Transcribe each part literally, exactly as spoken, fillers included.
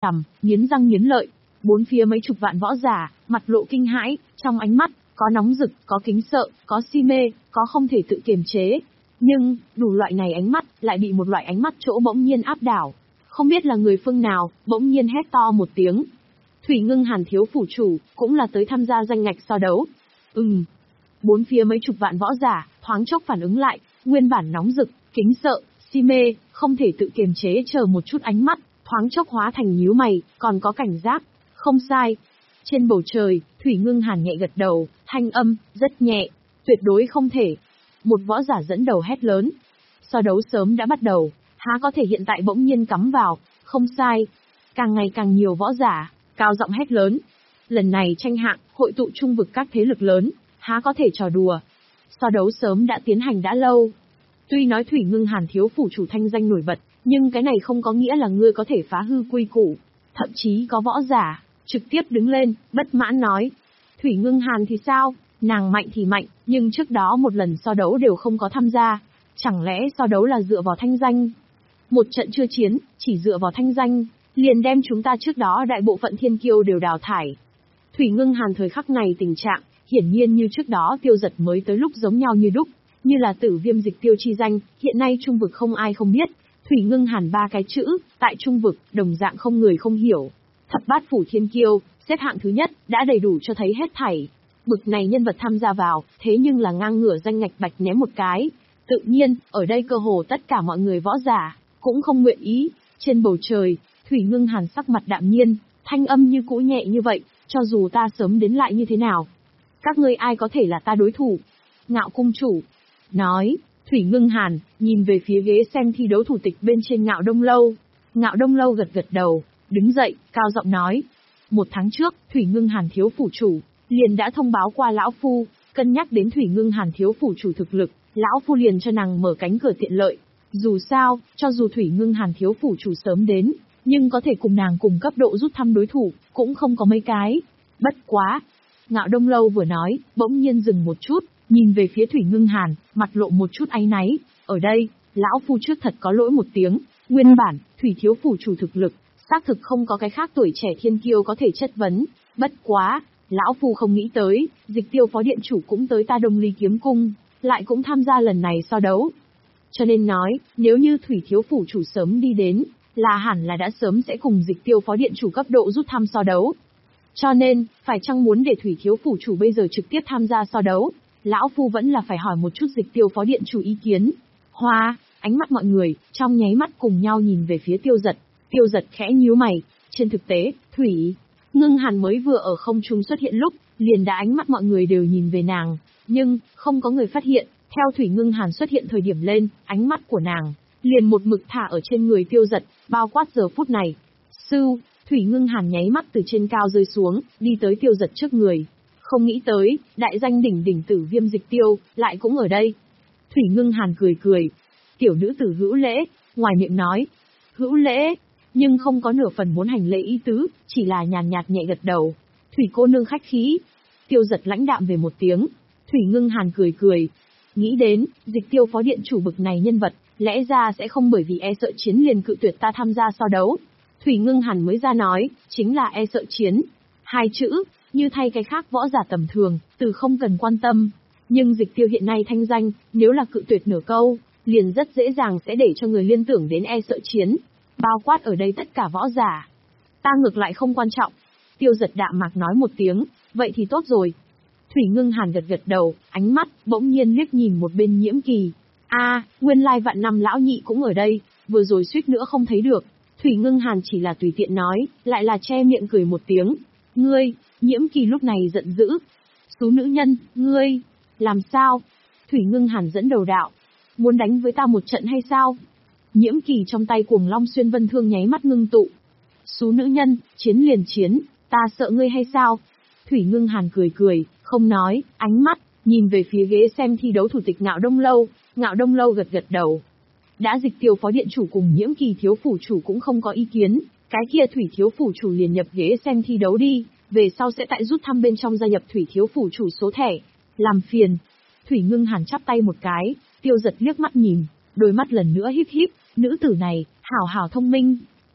chằm, nghiến răng nghiến lợi. Bốn phía mấy chục vạn võ giả, mặt lộ kinh hãi, trong ánh mắt, có nóng rực, có kính sợ, có si mê, có không thể tự kiềm chế. Nhưng, đủ loại này ánh mắt, lại bị một loại ánh mắt chỗ bỗng nhiên áp đảo. Không biết là người phương nào, bỗng nhiên hét to một tiếng. Thủy Ngưng Hàn thiếu phủ chủ, cũng là tới tham gia danh ngạch so đấu. Ừm. Bốn phía mấy chục vạn võ giả, thoáng chốc phản ứng lại, nguyên bản nóng rực, kính sợ, si mê, không thể tự kiềm chế chờ một chút ánh mắt, thoáng chốc hóa thành nhíu mày, còn có cảnh giác. Không sai. Trên bầu trời, Thủy Ngưng Hàn nhẹ gật đầu, thanh âm, rất nhẹ, tuyệt đối không thể. Một võ giả dẫn đầu hét lớn. So đấu sớm đã bắt đầu, há có thể hiện tại bỗng nhiên cắm vào, không sai. Càng ngày càng nhiều võ giả, cao giọng hét lớn. Lần này tranh hạng, hội tụ trung vực các thế lực lớn, há có thể trò đùa. So đấu sớm đã tiến hành đã lâu. Tuy nói Thủy Ngưng Hàn thiếu phủ chủ thanh danh nổi bật, nhưng cái này không có nghĩa là ngươi có thể phá hư quy củ. Thậm chí có võ giả, trực tiếp đứng lên, bất mãn nói. Thủy Ngưng Hàn thì sao? Nàng mạnh thì mạnh, nhưng trước đó một lần so đấu đều không có tham gia. Chẳng lẽ so đấu là dựa vào thanh danh? Một trận chưa chiến, chỉ dựa vào thanh danh, liền đem chúng ta trước đó đại bộ phận thiên kiêu đều đào thải. Thủy Ngưng Hàn thời khắc này tình trạng, hiển nhiên như trước đó Tiêu Giật mới tới lúc giống nhau như đúc, như là Tử Viêm dịch tiêu chi danh, hiện nay trung vực không ai không biết. Thủy Ngưng Hàn ba cái chữ, tại trung vực, đồng dạng không người không hiểu. Thập bát phủ thiên kiêu, xếp hạng thứ nhất, đã đầy đủ cho thấy hết thảy. Bực này nhân vật tham gia vào, thế nhưng là ngang ngửa danh ngạch bạch ném một cái. Tự nhiên, ở đây cơ hồ tất cả mọi người võ giả, cũng không nguyện ý. Trên bầu trời, Thủy Ngưng Hàn sắc mặt đạm nhiên, thanh âm như cũ nhẹ như vậy, cho dù ta sớm đến lại như thế nào. Các ngươi ai có thể là ta đối thủ? Ngạo cung chủ nói. Thủy Ngưng Hàn nhìn về phía ghế xem thi đấu thủ tịch bên trên Ngạo Đông Lâu. Ngạo Đông Lâu gật gật đầu, đứng dậy, cao giọng nói. Một tháng trước, Thủy Ngưng Hàn thiếu phủ chủ, liền đã thông báo qua lão phu, cân nhắc đến Thủy Ngưng Hàn thiếu phủ chủ thực lực, lão phu liền cho nàng mở cánh cửa tiện lợi. Dù sao, cho dù Thủy Ngưng Hàn thiếu phủ chủ sớm đến, nhưng có thể cùng nàng cùng cấp độ rút thăm đối thủ, cũng không có mấy cái. Bất quá. Ngạo Đông Lâu vừa nói, bỗng nhiên dừng một chút, nhìn về phía Thủy Ngưng Hàn, mặt lộ một chút áy náy. Ở đây, lão phu trước thật có lỗi một tiếng, nguyên bản, Thủy thiếu phủ chủ thực lực, xác thực không có cái khác tuổi trẻ thiên kiêu có thể chất vấn. Bất quá, lão phu không nghĩ tới, Dịch Tiêu phó điện chủ cũng tới ta Đông Ly kiếm cung, lại cũng tham gia lần này so đấu. Cho nên nói, nếu như Thủy thiếu phủ chủ sớm đi đến, là hẳn là đã sớm sẽ cùng Dịch Tiêu phó điện chủ cấp độ rút thăm so đấu. Cho nên, phải chăng muốn để Thủy thiếu phủ chủ bây giờ trực tiếp tham gia so đấu, lão phu vẫn là phải hỏi một chút Dịch Tiêu phó điện chủ ý kiến. Hoa, ánh mắt mọi người, trong nháy mắt cùng nhau nhìn về phía Tiêu Giật. Tiêu Giật khẽ nhíu mày, trên thực tế, Thủy Ngưng Hàn mới vừa ở không trung xuất hiện lúc, liền đã ánh mắt mọi người đều nhìn về nàng, nhưng, không có người phát hiện, theo Thủy Ngưng Hàn xuất hiện thời điểm lên, ánh mắt của nàng, liền một mực thả ở trên người Tiêu Giật, bao quát giờ phút này. Sưu, Thủy Ngưng Hàn nháy mắt từ trên cao rơi xuống, đi tới Tiêu Giật trước người. Không nghĩ tới, đại danh đỉnh đỉnh Tử Viêm dịch tiêu, lại cũng ở đây. Thủy Ngưng Hàn cười cười. Tiểu nữ tử hữu lễ, ngoài miệng nói. Hữu lễ, nhưng không có nửa phần muốn hành lễ ý tứ, chỉ là nhàn nhạt nhẹ gật đầu. Thủy cô nương khách khí. Tiêu Giật lãnh đạm về một tiếng. Thủy Ngưng Hàn cười cười. Nghĩ đến, Dịch Tiêu phó điện chủ bực này nhân vật, lẽ ra sẽ không bởi vì e sợ chiến liền cự tuyệt ta tham gia so đấu. Thủy Ngưng Hàn mới ra nói, chính là e sợ chiến. Hai chữ, như thay cái khác võ giả tầm thường, từ không cần quan tâm. Nhưng Dịch Tiêu hiện nay thanh danh, nếu là cự tuyệt nửa câu, liền rất dễ dàng sẽ để cho người liên tưởng đến e sợ chiến. Bao quát ở đây tất cả võ giả. Ta ngược lại không quan trọng. Tiêu Giật đạm mạc nói một tiếng, vậy thì tốt rồi. Thủy Ngưng Hàn gật gật đầu, ánh mắt, bỗng nhiên liếc nhìn một bên Nhiễm Kỳ. A, nguyên lai vạn năm lão nhị cũng ở đây, vừa rồi suýt nữa không thấy được. Thủy Ngưng Hàn chỉ là tùy tiện nói, lại là che miệng cười một tiếng. Ngươi, Nhiễm Kỳ lúc này giận dữ. Xú nữ nhân, ngươi, làm sao? Thủy Ngưng Hàn dẫn đầu đạo. Muốn đánh với ta một trận hay sao? Nhiễm Kỳ trong tay Cuồng Long Xuyên Vân Thương nháy mắt ngưng tụ. Xú nữ nhân, chiến liền chiến, ta sợ ngươi hay sao? Thủy Ngưng Hàn cười cười, không nói, ánh mắt, nhìn về phía ghế xem thi đấu thủ tịch Ngạo Đông Lâu. Ngạo Đông Lâu gật gật đầu. Đã Dịch Tiêu phó điện chủ cùng Nhiễm Kỳ thiếu phủ chủ cũng không có ý kiến, cái kia Thủy thiếu phủ chủ liền nhập ghế xem thi đấu đi, về sau sẽ tại rút thăm bên trong gia nhập Thủy thiếu phủ chủ số thẻ. Làm phiền. Thủy Ngưng Hàn chắp tay một cái, Tiêu Giật liếc mắt nhìn, đôi mắt lần nữa híp híp, nữ tử này, hảo hảo thông minh.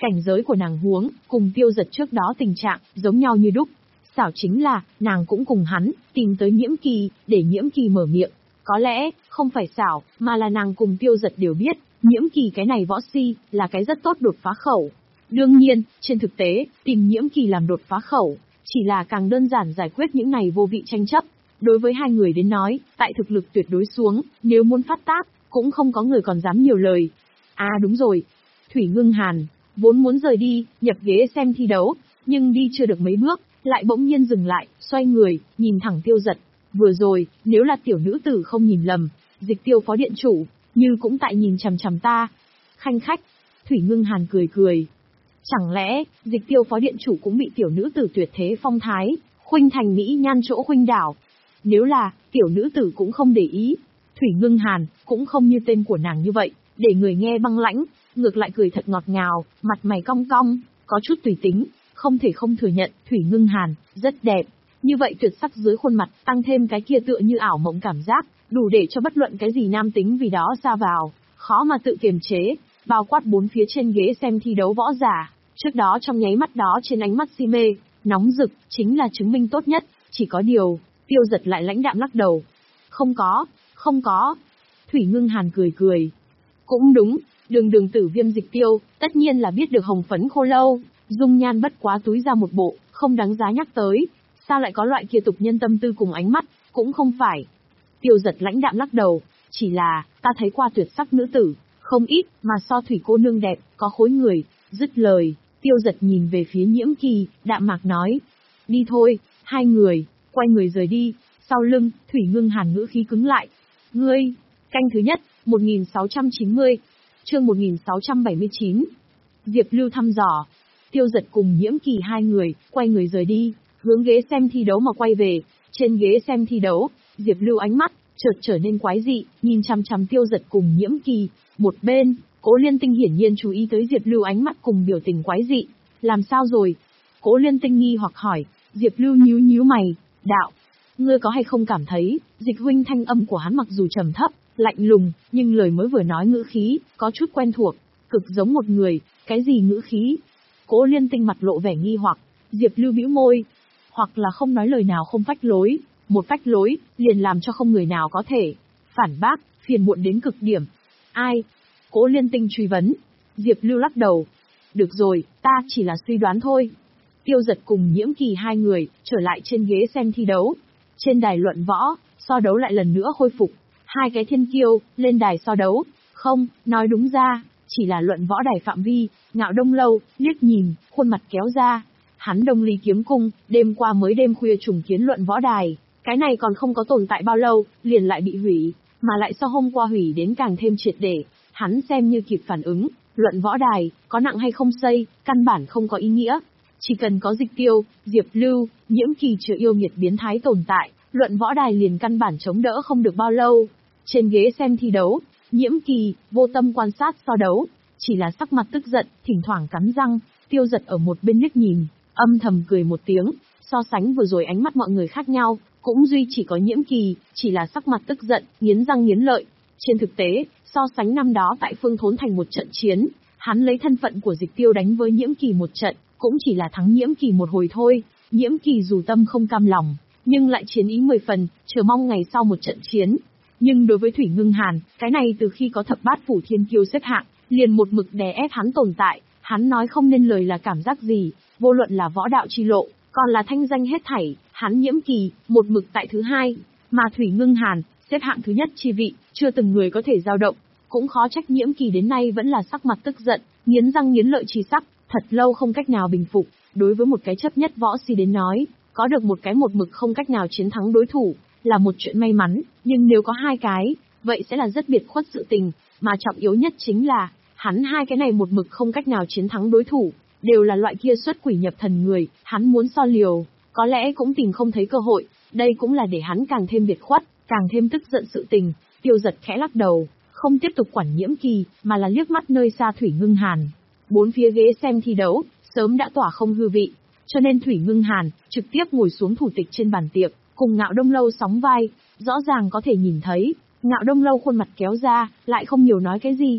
Cảnh giới của nàng huống, cùng Tiêu Giật trước đó tình trạng, giống nhau như đúc. Xảo chính là, nàng cũng cùng hắn, tìm tới Nhiễm Kỳ, để Nhiễm Kỳ mở miệng. Có lẽ, không phải xảo, mà là nàng cùng Tiêu Giật đều biết, Nhiễm Kỳ cái này võ si, là cái rất tốt đột phá khẩu. Đương nhiên, trên thực tế, tìm Nhiễm Kỳ làm đột phá khẩu, chỉ là càng đơn giản giải quyết những này vô vị tranh chấp. Đối với hai người đến nói, tại thực lực tuyệt đối xuống, nếu muốn phát tác, cũng không có người còn dám nhiều lời. À đúng rồi, Thủy Ngưng Hàn, vốn muốn rời đi, nhập ghế xem thi đấu, nhưng đi chưa được mấy bước, lại bỗng nhiên dừng lại, xoay người, nhìn thẳng Tiêu Giật. Vừa rồi, nếu là tiểu nữ tử không nhìn lầm, Dịch Tiêu phó điện chủ, như cũng tại nhìn chằm chằm ta. Khanh khách, Thủy Ngưng Hàn cười cười. Chẳng lẽ, Dịch Tiêu phó điện chủ cũng bị tiểu nữ tử tuyệt thế phong thái, khuynh thành mỹ nhan chỗ khuynh đảo? Nếu là, tiểu nữ tử cũng không để ý, Thủy Ngưng Hàn, cũng không như tên của nàng như vậy, để người nghe băng lãnh, ngược lại cười thật ngọt ngào, mặt mày cong cong, có chút tùy tính, không thể không thừa nhận, Thủy Ngưng Hàn, rất đẹp. Như vậy tuyệt sắc dưới khuôn mặt, tăng thêm cái kia tựa như ảo mộng cảm giác, đủ để cho bất luận cái gì nam tính vì đó xa vào, khó mà tự kiềm chế, bao quát bốn phía trên ghế xem thi đấu võ giả. Trước đó trong nháy mắt đó trên ánh mắt si mê, nóng rực, chính là chứng minh tốt nhất, chỉ có điều, Tiêu Giật lại lãnh đạm lắc đầu. Không có, không có. Thủy Ngưng Hàn cười cười. Cũng đúng, đường đường tử Viêm Dịch Tiêu, tất nhiên là biết được hồng phấn khô lâu, dung nhan bất quá túi ra một bộ, không đáng giá nhắc tới. Sao lại có loại kia tục nhân tâm tư cùng ánh mắt, cũng không phải. Tiêu Giật lãnh đạm lắc đầu, chỉ là, ta thấy qua tuyệt sắc nữ tử, không ít, mà so Thủy cô nương đẹp, có khối người. Dứt lời, Tiêu Giật nhìn về phía Nhiễm Kỳ, đạm mạc nói. Đi thôi, hai người, quay người rời đi, sau lưng, Thủy Ngưng Hàn ngữ khí cứng lại. Ngươi, canh thứ nhất, một nghìn sáu trăm chín mươi, chương một nghìn sáu trăm bảy mươi chín. Diệp Lưu thăm dò. Tiêu Giật cùng Nhiễm Kỳ hai người, quay người rời đi, hướng ghế xem thi đấu mà quay về. Trên ghế xem thi đấu, Diệp Lưu ánh mắt, chợt trở nên quái dị, nhìn chằm chằm Tiêu Giật cùng Nhiễm Kỳ. Một bên, Cố Liên Tinh hiển nhiên chú ý tới Diệp Lưu ánh mắt cùng biểu tình quái dị. Làm sao rồi? Cố Liên Tinh nghi hoặc hỏi. Diệp Lưu nhíu nhíu mày, đạo. Ngươi có hay không cảm thấy, Dịch huynh thanh âm của hắn mặc dù trầm thấp, lạnh lùng, nhưng lời mới vừa nói ngữ khí, có chút quen thuộc, cực giống một người, cái gì ngữ khí? Cố Liên Tinh mặt lộ vẻ nghi hoặc, Diệp Lưu bĩu môi, hoặc là không nói lời nào không phách lối, một phách lối, liền làm cho không người nào có thể phản bác, phiền muộn đến cực điểm. Ai? Cố Liên Tinh truy vấn. Diệp Lưu lắc đầu. Được rồi, ta chỉ là suy đoán thôi. Tiêu Giật cùng Nhiễm Kỳ hai người, trở lại trên ghế xem thi đấu. Trên đài luận võ, so đấu lại lần nữa khôi phục. Hai cái thiên kiêu, lên đài so đấu. Không, nói đúng ra, chỉ là luận võ đài phạm vi, Ngạo Đông Lâu, liếc nhìn, khuôn mặt kéo ra. Hắn Đông Ly kiếm cung, đêm qua mới đêm khuya trùng kiến luận võ đài. Cái này còn không có tồn tại bao lâu, liền lại bị hủy, mà lại so hôm qua hủy đến càng thêm triệt để. Hắn xem như kịp phản ứng, luận võ đài, có nặng hay không xây, căn bản không có ý nghĩa. Chỉ cần có Dịch Tiêu, Diệp Lưu, Nhiễm Kỳ chưa yêu nghiệt biến thái tồn tại, luận võ đài liền căn bản chống đỡ không được bao lâu. Trên ghế xem thi đấu, Nhiễm Kỳ, vô tâm quan sát so đấu, chỉ là sắc mặt tức giận, thỉnh thoảng cắn răng. Tiêu Giật ở một bên liếc nhìn, âm thầm cười một tiếng, so sánh vừa rồi ánh mắt mọi người khác nhau, cũng duy chỉ có Nhiễm Kỳ, chỉ là sắc mặt tức giận, nghiến răng nghiến lợi. Trên thực tế, so sánh năm đó tại Phương Thốn Thành một trận chiến, hắn lấy thân phận của Dịch Tiêu đánh với Nhiễm Kỳ một trận, cũng chỉ là thắng Nhiễm Kỳ một hồi thôi. Nhiễm Kỳ dù tâm không cam lòng, nhưng lại chiến ý mười phần, chờ mong ngày sau một trận chiến. Nhưng đối với Thủy Ngưng Hàn, cái này từ khi có thập bát phủ thiên kiêu xếp hạng, liền một mực đè ép hắn tồn tại, hắn nói không nên lời là cảm giác gì, vô luận là võ đạo chi lộ, còn là thanh danh hết thảy, hắn Nhiễm Kỳ, một mực tại thứ hai, mà Thủy Ngưng Hàn, xếp hạng thứ nhất chi vị, chưa từng người có thể dao động, cũng khó trách Nhiễm Kỳ đến nay vẫn là sắc mặt tức giận, nghiến răng nghiến lợi chi sắc, thật lâu không cách nào bình phục. Đối với một cái chấp nhất võ si đến nói, có được một cái một mực không cách nào chiến thắng đối thủ, là một chuyện may mắn, nhưng nếu có hai cái, vậy sẽ là rất biệt khuất sự tình, mà trọng yếu nhất chính là, hắn hai cái này một mực không cách nào chiến thắng đối thủ, đều là loại kia xuất quỷ nhập thần người, hắn muốn so liều, có lẽ cũng tìm không thấy cơ hội, đây cũng là để hắn càng thêm biệt khuất, càng thêm tức giận sự tình. Tiêu Giật khẽ lắc đầu, không tiếp tục quản Nhiễm Kỳ, mà là liếc mắt nơi xa Thủy Ngưng Hàn. Bốn phía ghế xem thi đấu, sớm đã tỏa không hư vị, cho nên Thủy Ngưng Hàn trực tiếp ngồi xuống thủ tịch trên bàn tiệc, cùng Ngạo Đông Lâu sóng vai, rõ ràng có thể nhìn thấy, Ngạo Đông Lâu khuôn mặt kéo ra, lại không nhiều nói cái gì.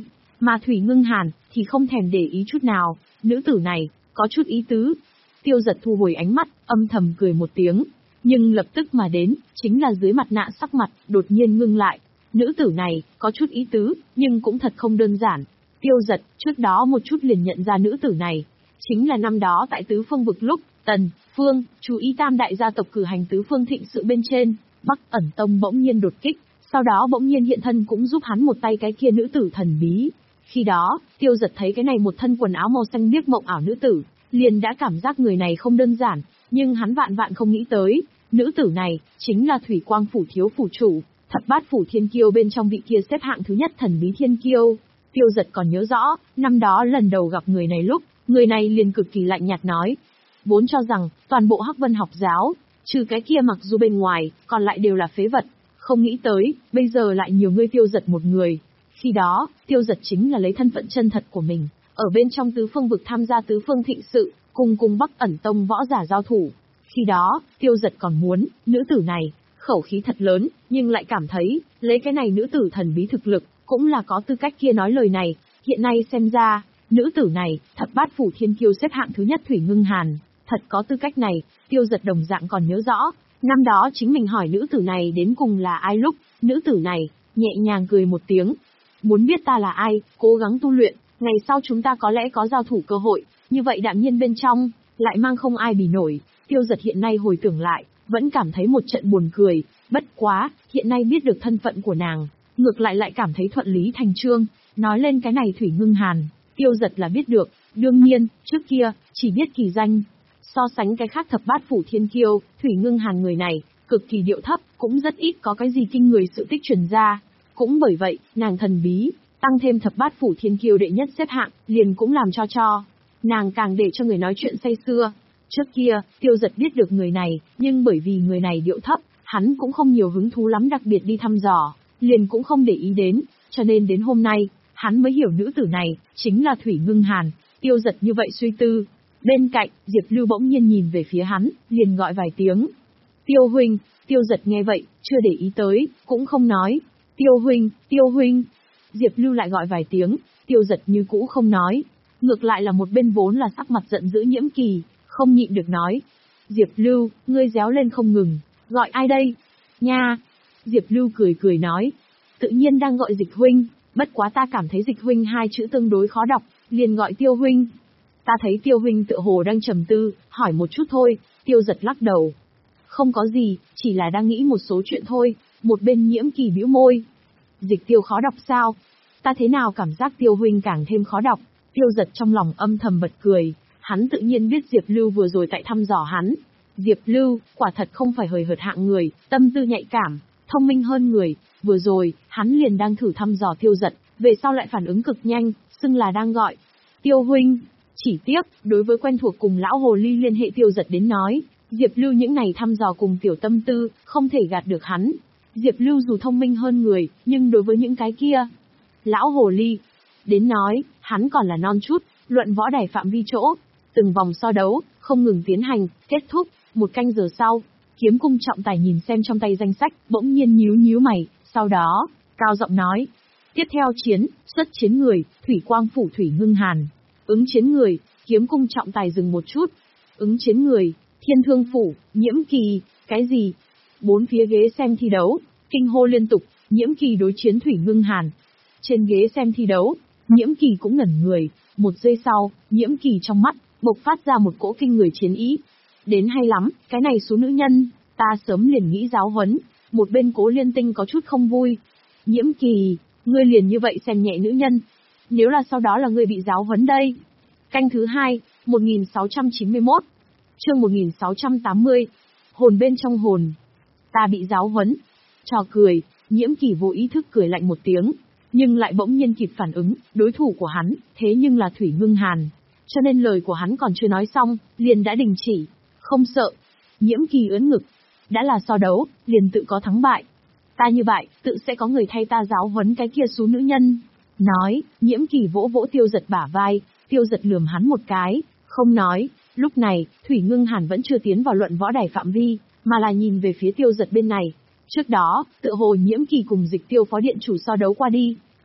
Mà Thủy Ngưng Hàn thì không thèm để ý chút nào, nữ tử này có chút ý tứ. Tiêu Giật thu hồi ánh mắt, âm thầm cười một tiếng, nhưng lập tức mà đến, chính là dưới mặt nạ sắc mặt đột nhiên ngưng lại. Nữ tử này có chút ý tứ, nhưng cũng thật không đơn giản. Tiêu Giật trước đó một chút liền nhận ra nữ tử này, chính là năm đó tại Tứ Phương vực lúc Tần, Phương, chú ý tam đại gia tộc cử hành Tứ Phương thịnh sự bên trên, Bắc Ẩn Tông bỗng nhiên đột kích, sau đó bỗng nhiên hiện thân cũng giúp hắn một tay cái kia nữ tử thần bí. Khi đó, Tiêu Giật thấy cái này một thân quần áo màu xanh biếc mộng ảo nữ tử, liền đã cảm giác người này không đơn giản, nhưng hắn vạn vạn không nghĩ tới, nữ tử này chính là Thủy Quang phủ thiếu phủ chủ, Thập Bát phủ thiên kiêu bên trong vị kia xếp hạng thứ nhất thần bí thiên kiêu. Tiêu Giật còn nhớ rõ, năm đó lần đầu gặp người này lúc, người này liền cực kỳ lạnh nhạt nói, vốn cho rằng toàn bộ Hắc Vân học giáo, trừ cái kia mặc dù bên ngoài, còn lại đều là phế vật, không nghĩ tới, bây giờ lại nhiều người Tiêu Giật một người. Khi đó, Tiêu Giật chính là lấy thân phận chân thật của mình, ở bên trong Tứ Phương vực tham gia Tứ Phương thịnh sự, cùng cùng Bắc Ẩn Tông võ giả giao thủ. Khi đó, Tiêu Giật còn muốn, nữ tử này, khẩu khí thật lớn, nhưng lại cảm thấy, lấy cái này nữ tử thần bí thực lực, cũng là có tư cách kia nói lời này. Hiện nay xem ra, nữ tử này, Thập Bát phủ thiên kiêu xếp hạng thứ nhất Thủy Ngưng Hàn, thật có tư cách này. Tiêu Giật đồng dạng còn nhớ rõ, năm đó chính mình hỏi nữ tử này đến cùng là ai lúc, nữ tử này, nhẹ nhàng cười một tiếng. Muốn biết ta là ai, cố gắng tu luyện, ngày sau chúng ta có lẽ có giao thủ cơ hội, như vậy đạm nhiên bên trong, lại mang không ai bì nổi. Tiêu Giật hiện nay hồi tưởng lại, vẫn cảm thấy một trận buồn cười, bất quá, hiện nay biết được thân phận của nàng, ngược lại lại cảm thấy thuận lý thành trương. Nói lên cái này Thủy Ngưng Hàn, Tiêu Giật là biết được, đương nhiên, trước kia, chỉ biết kỳ danh. So sánh cái khác Thập Bát phủ thiên kiêu, Thủy Ngưng Hàn người này, cực kỳ điệu thấp, cũng rất ít có cái gì kinh người sự tích truyền ra. Cũng bởi vậy, nàng thần bí, tăng thêm Thập Bát phủ thiên kiêu đệ nhất xếp hạng, liền cũng làm cho cho nàng càng để cho người nói chuyện say sưa. Trước kia, Tiêu Giật biết được người này, nhưng bởi vì người này điệu thấp, hắn cũng không nhiều hứng thú lắm đặc biệt đi thăm dò, liền cũng không để ý đến, cho nên đến hôm nay, hắn mới hiểu nữ tử này, chính là Thủy Ngưng Hàn. Tiêu Giật như vậy suy tư. Bên cạnh, Diệp Lưu bỗng nhiên nhìn về phía hắn, liền gọi vài tiếng. Tiêu huynh. Tiêu Giật nghe vậy, chưa để ý tới, cũng không nói. Tiêu huynh, Tiêu huynh. Diệp Lưu lại gọi vài tiếng, Tiêu Giật như cũ không nói. Ngược lại là một bên vốn là sắc mặt giận dữ Nhiễm Kỳ, không nhịn được nói. Diệp Lưu, ngươi réo lên không ngừng, gọi ai đây? Nha! Diệp Lưu cười cười nói. Tự nhiên đang gọi Dịch huynh, bất quá ta cảm thấy Dịch huynh hai chữ tương đối khó đọc, liền gọi Tiêu huynh. Ta thấy Tiêu huynh tựa hồ đang trầm tư, hỏi một chút thôi. Tiêu Giật lắc đầu. Không có gì, chỉ là đang nghĩ một số chuyện thôi. Một bên Nhiễm Kỳ bĩu môi. Dịch Tiêu khó đọc sao? Ta thế nào cảm giác Tiêu huynh càng thêm khó đọc? Tiêu Giật trong lòng âm thầm bật cười. Hắn tự nhiên biết Diệp Lưu vừa rồi tại thăm dò hắn. Diệp Lưu, quả thật không phải hời hợt hạng người, tâm tư nhạy cảm, thông minh hơn người. Vừa rồi, hắn liền đang thử thăm dò Tiêu Giật, về sau lại phản ứng cực nhanh, xưng là đang gọi. Tiêu huynh. Chỉ tiếc, đối với quen thuộc cùng lão hồ ly liên hệ Tiêu Giật đến nói, Diệp Lưu những này thăm dò cùng tiểu tâm tư, không thể gạt được hắn. Diệp Lưu dù thông minh hơn người, nhưng đối với những cái kia, lão hồ ly, đến nói, hắn còn là non chút. Luận võ đài phạm vi chỗ, từng vòng so đấu, không ngừng tiến hành, kết thúc, một canh giờ sau, Kiếm Cung trọng tài nhìn xem trong tay danh sách, bỗng nhiên nhíu nhíu mày, sau đó, cao giọng nói. Tiếp theo chiến, xuất chiến người, Thủy Quang phủ Thủy Ngưng Hàn. Ứng chiến người, Kiếm Cung trọng tài dừng một chút. Ứng chiến người, Thiên Thương phủ, Nhiễm Kỳ, cái gì? Bốn phía ghế xem thi đấu, kinh hô liên tục, Nhiễm Kỳ đối chiến Thủy Ngưng Hàn. Trên ghế xem thi đấu, Nhiễm Kỳ cũng ngẩn người, một giây sau, Nhiễm Kỳ trong mắt, bộc phát ra một cỗ kinh người chiến ý. Đến hay lắm, cái này số nữ nhân, ta sớm liền nghĩ giáo huấn. Một bên Cố Liên Tinh có chút không vui. Nhiễm Kỳ, ngươi liền như vậy xem nhẹ nữ nhân. Nếu là sau đó là ngươi bị giáo huấn đây. Canh thứ hai, một nghìn sáu trăm chín mươi mốt. Chương một nghìn sáu trăm tám mươi. Hồn bên trong hồn. Ta bị giáo huấn. Trò cười, Nhiễm Kỳ vô ý thức cười lạnh một tiếng. Nhưng lại bỗng nhiên kịp phản ứng, đối thủ của hắn, thế nhưng là Thủy Ngưng Hàn. Cho nên lời của hắn còn chưa nói xong, liền đã đình chỉ. Không sợ. Nhiễm Kỳ ưỡn ngực. Đã là so đấu, liền tự có thắng bại. Ta như vậy, tự sẽ có người thay ta giáo huấn cái kia số nữ nhân. Nói, Nhiễm Kỳ vỗ vỗ Tiêu Giật bả vai, Tiêu Giật lườm hắn một cái, không nói. Lúc này, Thủy Ngưng Hàn vẫn chưa tiến vào luận võ đài phạm vi, mà là nhìn về phía Tiêu Giật bên này. Trước đó, tựa hồ Nhiễm Kỳ cùng Dịch Tiêu phó điện chủ so đấu qua đi.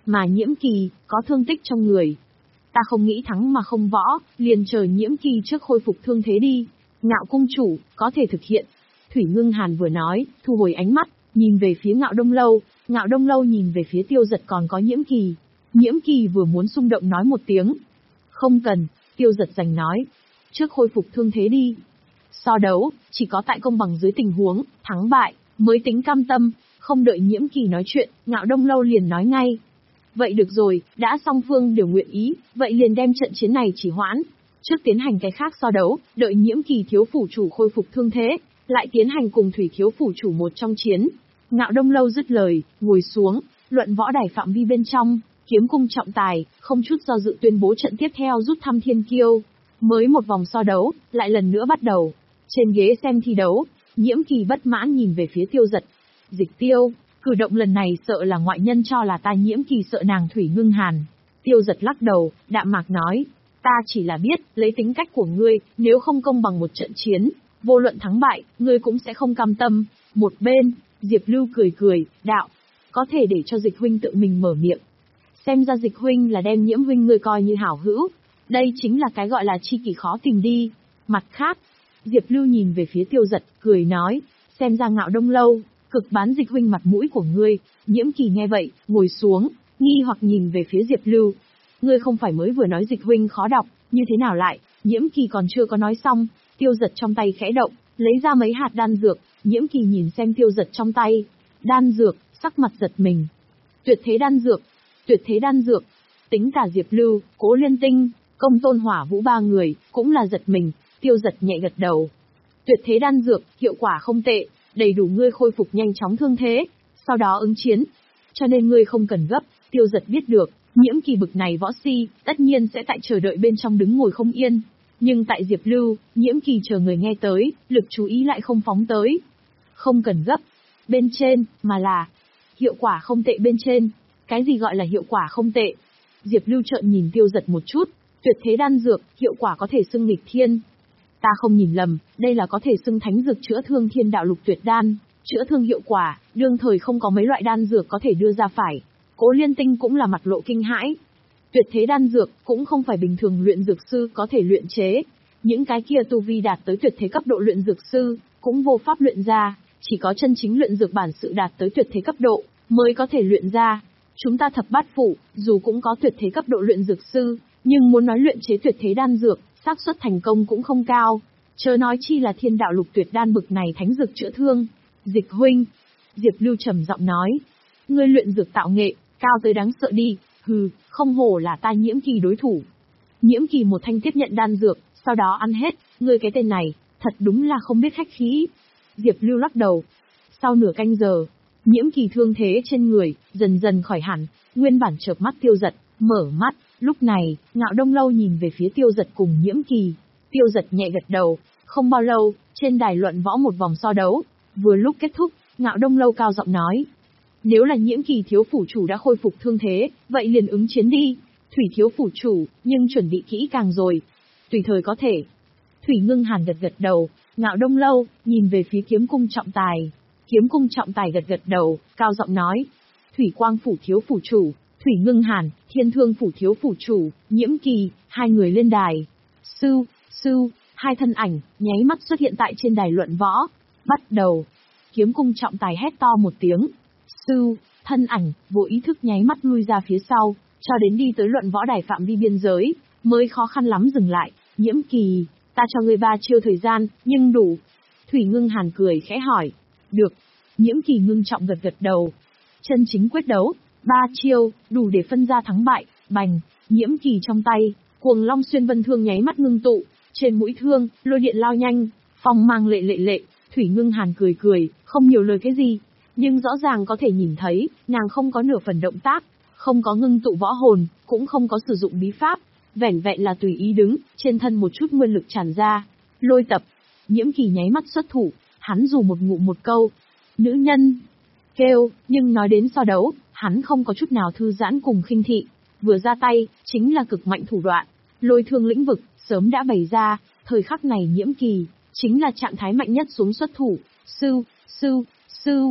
mà Nhiễm Kỳ có thương tích trong người. Ta không nghĩ thắng mà không võ, liền chờ Nhiễm Kỳ trước khôi phục thương thế đi. Ngạo cung chủ, có thể thực hiện. Thủy Ngưng Hàn vừa nói, thu hồi ánh mắt, nhìn về phía Ngạo Đông Lâu, Ngạo Đông Lâu nhìn về phía Tiêu Dật còn có Nhiễm Kỳ. Nhiễm Kỳ vừa muốn xung động nói một tiếng. Không cần, Tiêu Dật giành nói. Trước khôi phục thương thế đi. So đấu, chỉ có tại công bằng dưới tình huống, thắng bại, mới tính cam tâm, không đợi Nhiễm Kỳ nói chuyện, Ngạo Đông Lâu liền nói ngay. Vậy được rồi, đã song phương đều nguyện ý, vậy liền đem trận chiến này chỉ hoãn. Trước tiến hành cái khác so đấu, đợi Nhiễm Kỳ thiếu phủ chủ khôi phục thương thế, lại tiến hành cùng Thủy thiếu phủ chủ một trong chiến. Ngạo Đông Lâu dứt lời, ngồi xuống, luận võ đài phạm vi bên trong, kiếm cung trọng tài, không chút do dự tuyên bố trận tiếp theo rút thăm thiên kiêu. Mới một vòng so đấu, lại lần nữa bắt đầu. Trên ghế xem thi đấu, Nhiễm Kỳ bất mãn nhìn về phía Tiêu Dật. Dịch Tiêu, cử động lần này sợ là ngoại nhân cho là ta Nhiễm Kỳ sợ nàng Thủy Ngưng Hàn. Tiêu Dật lắc đầu, đạm mạc nói, ta chỉ là biết, lấy tính cách của ngươi, nếu không công bằng một trận chiến, vô luận thắng bại, ngươi cũng sẽ không cam tâm. Một bên, Diệp Lưu cười cười, đạo, có thể để cho Dịch huynh tự mình mở miệng. Xem ra Dịch huynh là đem Nhiễm huynh ngươi coi như hảo hữu, đây chính là cái gọi là chi kỷ khó tìm đi. Mặt khác, Diệp Lưu nhìn về phía Tiêu Dật, cười nói, xem ra Ngạo Đông Lâu, cực bán Dịch huynh mặt mũi của ngươi. Nhiễm Kỳ nghe vậy, ngồi xuống, nghi hoặc nhìn về phía Diệp Lưu. Ngươi không phải mới vừa nói Dịch huynh khó đọc, như thế nào lại? Nhiễm Kỳ còn chưa có nói xong, Tiêu Dật trong tay khẽ động, lấy ra mấy hạt đan dược. Nhiễm Kỳ nhìn xem Tiêu Dật trong tay, đan dược, sắc mặt giật mình. Tuyệt thế đan dược, tuyệt thế đan dược. Tính cả Diệp Lưu, Cố Liên Tinh, Công Tôn Hỏa Vũ ba người, cũng là giật mình. Tiêu Dật nhẹ gật đầu. Tuyệt thế đan dược, hiệu quả không tệ, đầy đủ ngươi khôi phục nhanh chóng thương thế, sau đó ứng chiến. Cho nên ngươi không cần gấp. Tiêu Dật biết được, Nhiễm Kỳ bực này võ si, tất nhiên sẽ tại chờ đợi bên trong đứng ngồi không yên. Nhưng tại Diệp Lưu, Nhiễm Kỳ chờ người nghe tới, lực chú ý lại không phóng tới. Không cần gấp. Bên trên, mà là hiệu quả không tệ bên trên. Cái gì gọi là hiệu quả không tệ? Diệp Lưu trợn nhìn Tiêu Dật một chút. Tuyệt thế đan dược, hiệu quả có thể xưng nghịch thiên. Ta không nhìn lầm, đây là có thể xưng thánh dược chữa thương thiên đạo lục tuyệt đan, chữa thương hiệu quả, đương thời không có mấy loại đan dược có thể đưa ra phải. Cố Liên Tinh cũng là mặt lộ kinh hãi. Tuyệt thế đan dược cũng không phải bình thường luyện dược sư có thể luyện chế, những cái kia tu vi đạt tới tuyệt thế cấp độ luyện dược sư cũng vô pháp luyện ra, chỉ có chân chính luyện dược bản sự đạt tới tuyệt thế cấp độ mới có thể luyện ra. Chúng ta Thập Bát Phủ, dù cũng có tuyệt thế cấp độ luyện dược sư, nhưng muốn nói luyện chế tuyệt thế đan dược, xác suất thành công cũng không cao, chớ nói chi là thiên đạo lục tuyệt đan bực này thánh dược chữa thương. Dịch huynh, Diệp Lưu trầm giọng nói, ngươi luyện dược tạo nghệ, cao tới đáng sợ đi, hừ, không hổ là ta Nhiễm Kỳ đối thủ. Nhiễm Kỳ một thanh tiếp nhận đan dược, sau đó ăn hết, ngươi cái tên này, thật đúng là không biết khách khí. Diệp Lưu lắc đầu. Sau nửa canh giờ, Nhiễm Kỳ thương thế trên người, dần dần khỏi hẳn, nguyên bản chợp mắt Tiêu Dật, mở mắt, lúc này, Ngạo Đông Lâu nhìn về phía Tiêu Dật cùng Nhiễm Kỳ. Tiêu Dật nhẹ gật đầu, không bao lâu, trên đài luận võ một vòng so đấu, vừa lúc kết thúc, Ngạo Đông Lâu cao giọng nói. Nếu là Nhiễm Kỳ thiếu phủ chủ đã khôi phục thương thế, vậy liền ứng chiến đi. Thủy thiếu phủ chủ, nhưng chuẩn bị kỹ càng rồi. Tùy thời có thể. Thủy Ngưng Hàn gật gật đầu, Ngạo Đông Lâu, nhìn về phía kiếm cung trọng tài. Kiếm cung trọng tài gật gật đầu, cao giọng nói. Thủy Quang phủ thiếu phủ chủ, Thủy Ngưng Hàn, Thiên Thương phủ thiếu phủ chủ, Nhiễm Kỳ, hai người lên đài. Sư, sư, hai thân ảnh, nháy mắt xuất hiện tại trên đài luận võ. Bắt đầu. Kiếm cung trọng tài hét to một tiếng. Sư, thân ảnh, vô ý thức nháy mắt lui ra phía sau, cho đến đi tới luận võ đài phạm vi biên giới, mới khó khăn lắm dừng lại. Nhiễm Kỳ, ta cho ngươi ba chiêu thời gian, nhưng đủ. Thủy Ngưng Hàn cười khẽ hỏi. Được. Nhiễm Kỳ ngưng trọng gật gật đầu. Chân chính quyết đấu, ba chiêu, đủ để phân ra thắng bại. Bành, Nhiễm Kỳ trong tay, Cuồng Long xuyên vân thương nháy mắt ngưng tụ, trên mũi thương, lôi điện lao nhanh, phong mang lệ lệ lệ. Thủy Ngưng Hàn cười cười, không nhiều lời cái gì, nhưng rõ ràng có thể nhìn thấy, nàng không có nửa phần động tác, không có ngưng tụ võ hồn, cũng không có sử dụng bí pháp, vẻn vẹn là tùy ý đứng, trên thân một chút nguyên lực tràn ra. Lôi tập. Nhiễm Kỳ nháy mắt xuất thủ, hắn dù một ngụ một câu. Nữ nhân. Kêu, nhưng nói đến so đấu, hắn không có chút nào thư giãn cùng khinh thị. Vừa ra tay, chính là cực mạnh thủ đoạn. Lôi thương lĩnh vực, sớm đã bày ra, thời khắc này Nhiễm Kỳ, chính là trạng thái mạnh nhất xuống xuất thủ. Sư, sư, sư.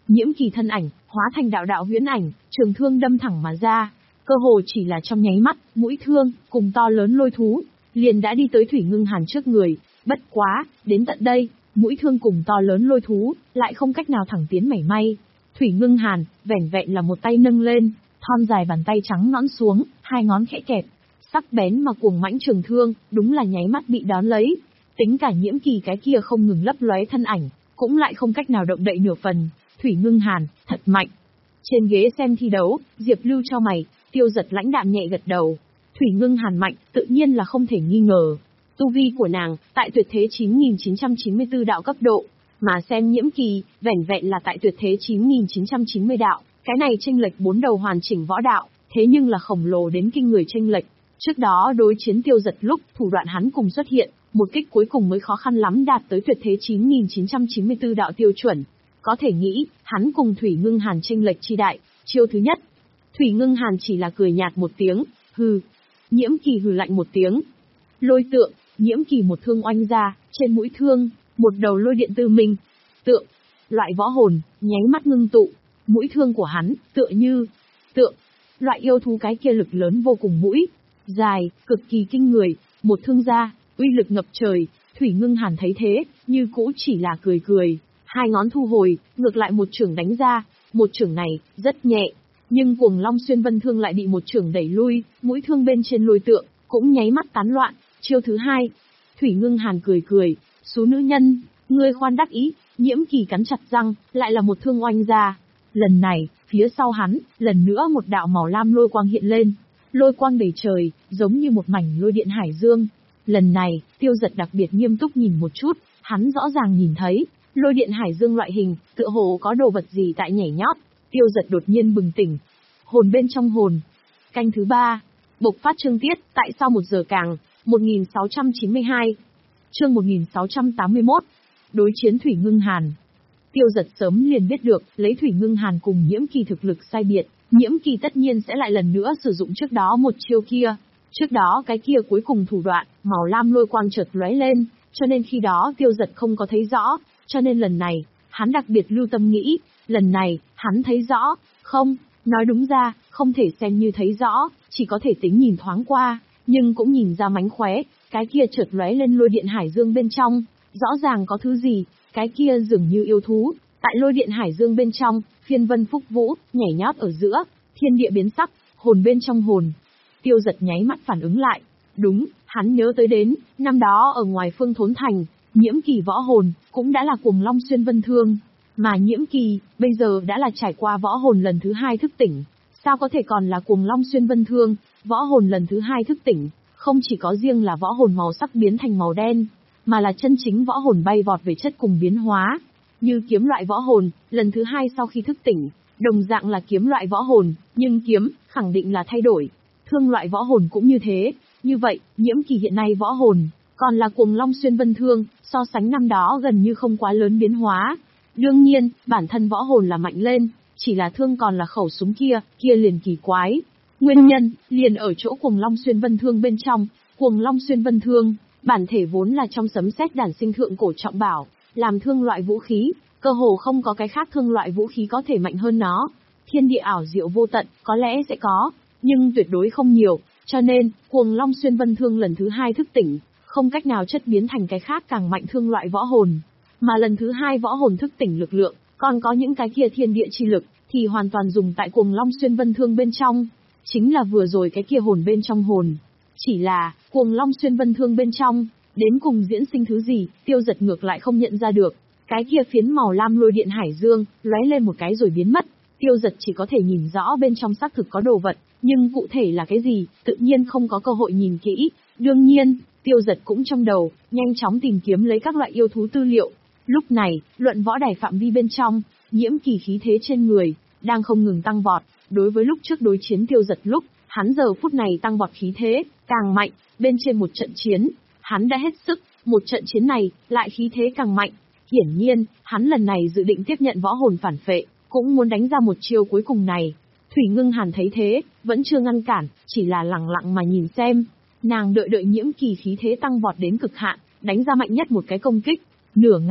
Nhiễm Kỳ thân ảnh hóa thành đạo đạo huyễn ảnh, trường thương đâm thẳng mà ra, cơ hồ chỉ là trong nháy mắt, mũi thương cùng to lớn lôi thú liền đã đi tới Thủy Ngưng Hàn trước người. Bất quá, đến tận đây, mũi thương cùng to lớn lôi thú lại không cách nào thẳng tiến mảy may. Thủy Ngưng Hàn vẻn vẹn là một tay nâng lên, thon dài bàn tay trắng nõn xuống, hai ngón khẽ kẹp, sắc bén mà cuồng mãnh trường thương, đúng là nháy mắt bị đón lấy. Tính cả Nhiễm Kỳ cái kia không ngừng lấp lóe thân ảnh, cũng lại không cách nào động đậy nửa phần. Thủy Ngưng Hàn, thật mạnh. Trên ghế xem thi đấu, Diệp Lưu cho mày, Tiêu Giật lãnh đạm nhẹ gật đầu. Thủy Ngưng Hàn mạnh, tự nhiên là không thể nghi ngờ. Tu vi của nàng, tại tuyệt thế chín nghìn chín trăm chín mươi tư đạo cấp độ, mà xem Nhiễm Kỳ, vẻn vẹn là tại tuyệt thế chín nghìn chín trăm chín mươi đạo, cái này chênh lệch bốn đầu hoàn chỉnh võ đạo, thế nhưng là khổng lồ đến kinh người chênh lệch. Trước đó đối chiến Tiêu Giật lúc, thủ đoạn hắn cùng xuất hiện, một kích cuối cùng mới khó khăn lắm đạt tới tuyệt thế chín nghìn chín trăm chín mươi tư đạo tiêu chuẩn. Có thể nghĩ, hắn cùng Thủy Ngưng Hàn chênh lệch chi đại, chiêu thứ nhất. Thủy Ngưng Hàn chỉ là cười nhạt một tiếng, hừ. Nhiễm Kỳ hừ lạnh một tiếng. Lôi tượng, Nhiễm Kỳ một thương oanh ra, trên mũi thương, một đầu lôi điện tư minh. Tượng, loại võ hồn, nháy mắt ngưng tụ. Mũi thương của hắn, tựa như, tượng, loại yêu thú cái kia lực lớn vô cùng mũi, dài, cực kỳ kinh người, một thương ra, uy lực ngập trời. Thủy Ngưng Hàn thấy thế, như cũ chỉ là cười cười, hai ngón thu hồi, ngược lại một chưởng đánh ra, một chưởng này, rất nhẹ, nhưng Cuồng Long Xuyên Vân Thương lại bị một chưởng đẩy lui, mũi thương bên trên lôi tượng, cũng nháy mắt tán loạn. Chiêu thứ hai, Thủy Ngưng Hàn cười cười, số nữ nhân, ngươi khoan đắc ý. Nhiễm Kỳ cắn chặt răng, lại là một thương oanh ra. Lần này, phía sau hắn, lần nữa một đạo màu lam lôi quang hiện lên, lôi quang đầy trời, giống như một mảnh lôi điện hải dương. Lần này, Tiêu Giật đặc biệt nghiêm túc nhìn một chút, hắn rõ ràng nhìn thấy, lôi điện hải dương loại hình, tựa hồ có đồ vật gì tại nhảy nhót. Tiêu Giật đột nhiên bừng tỉnh. Hồn bên trong hồn. Canh thứ ba. Bộc phát chương tiết, tại sao một giờ càng, một nghìn sáu trăm chín mươi hai. Chương một nghìn sáu trăm tám mươi mốt. Đối chiến Thủy Ngưng Hàn. Tiêu Giật sớm liền biết được, lấy Thủy Ngưng Hàn cùng Nhiễm Kỳ thực lực sai biệt, Nhiễm Kỳ tất nhiên sẽ lại lần nữa sử dụng trước đó một chiêu kia. Trước đó cái kia cuối cùng thủ đoạn, màu lam lôi quang chợt lóe lên, cho nên khi đó Tiêu Giật không có thấy rõ, cho nên lần này, hắn đặc biệt lưu tâm nghĩ, lần này, hắn thấy rõ, không, nói đúng ra, không thể xem như thấy rõ, chỉ có thể tính nhìn thoáng qua, nhưng cũng nhìn ra mánh khóe, cái kia chợt lóe lên lôi điện hải dương bên trong, rõ ràng có thứ gì, cái kia dường như yêu thú, tại lôi điện hải dương bên trong, phiên vân phúc vũ, nhảy nhót ở giữa, thiên địa biến sắc, hồn bên trong hồn. Tiêu Giật nháy mắt phản ứng lại, đúng, hắn nhớ tới đến, năm đó ở ngoài Phương Thốn Thành, Nhiễm Kỳ võ hồn, cũng đã là Cuồng Long Xuyên Vân Thương, mà Nhiễm Kỳ, bây giờ đã là trải qua võ hồn lần thứ hai thức tỉnh, sao có thể còn là Cuồng Long Xuyên Vân Thương, võ hồn lần thứ hai thức tỉnh, không chỉ có riêng là võ hồn màu sắc biến thành màu đen, mà là chân chính võ hồn bay vọt về chất cùng biến hóa. Như kiếm loại võ hồn, lần thứ hai sau khi thức tỉnh, đồng dạng là kiếm loại võ hồn, nhưng kiếm, khẳng định là thay đổi. Thương loại võ hồn cũng như thế, như vậy, Nhiễm Kỳ hiện nay võ hồn, còn là Cuồng Long Xuyên Vân Thương, so sánh năm đó gần như không quá lớn biến hóa. Đương nhiên, bản thân võ hồn là mạnh lên, chỉ là thương còn là khẩu súng kia, kia liền kỳ quái. Nguyên nhân, liền ở chỗ Cuồng Long Xuyên Vân Thương bên trong, Cuồng Long Xuyên Vân Thương, bản thể vốn là trong sấm sét đản sinh thượng cổ trọng bảo, làm thương loại vũ khí, cơ hồ không có cái khác thương loại vũ khí có thể mạnh hơn nó. Thiên địa ảo diệu vô tận, có lẽ sẽ có, nhưng tuyệt đối không nhiều, cho nên, Cuồng Long Xuyên Vân Thương lần thứ hai thức tỉnh, không cách nào chất biến thành cái khác càng mạnh thương loại võ hồn. Mà lần thứ hai võ hồn thức tỉnh lực lượng, còn có những cái kia thiên địa chi lực, thì hoàn toàn dùng tại Cuồng Long Xuyên Vân Thương bên trong. Chính là vừa rồi cái kia hồn bên trong hồn. Chỉ là, Cuồng Long Xuyên Vân Thương bên trong, đến cùng diễn sinh thứ gì, Tiêu Giật ngược lại không nhận ra được. Cái kia phiến màu lam lôi điện hải dương, lóe lên một cái rồi biến mất. Tiêu Giật chỉ có thể nhìn rõ bên trong xác thực có đồ vật, nhưng cụ thể là cái gì, tự nhiên không có cơ hội nhìn kỹ. Đương nhiên, Tiêu Giật cũng trong đầu, nhanh chóng tìm kiếm lấy các loại yêu thú tư liệu. Lúc này, luận võ đài phạm vi bên trong, Nhiễm Kỳ khí thế trên người, đang không ngừng tăng vọt. Đối với lúc trước đối chiến Tiêu Giật lúc, hắn giờ phút này tăng vọt khí thế, càng mạnh, bên trên một trận chiến, hắn đã hết sức, một trận chiến này, lại khí thế càng mạnh. Hiển nhiên, hắn lần này dự định tiếp nhận võ hồn phản phệ, cũng muốn đánh ra một chiêu cuối cùng này. Thủy Ngưng Hàn thấy thế, vẫn chưa ngăn cản, chỉ là lặng lặng mà nhìn xem. Nàng đợi đợi Nhiễm Kỳ khí thế tăng vọt đến cực hạn, đánh ra mạnh nhất một cái công kích. Nửa ngày,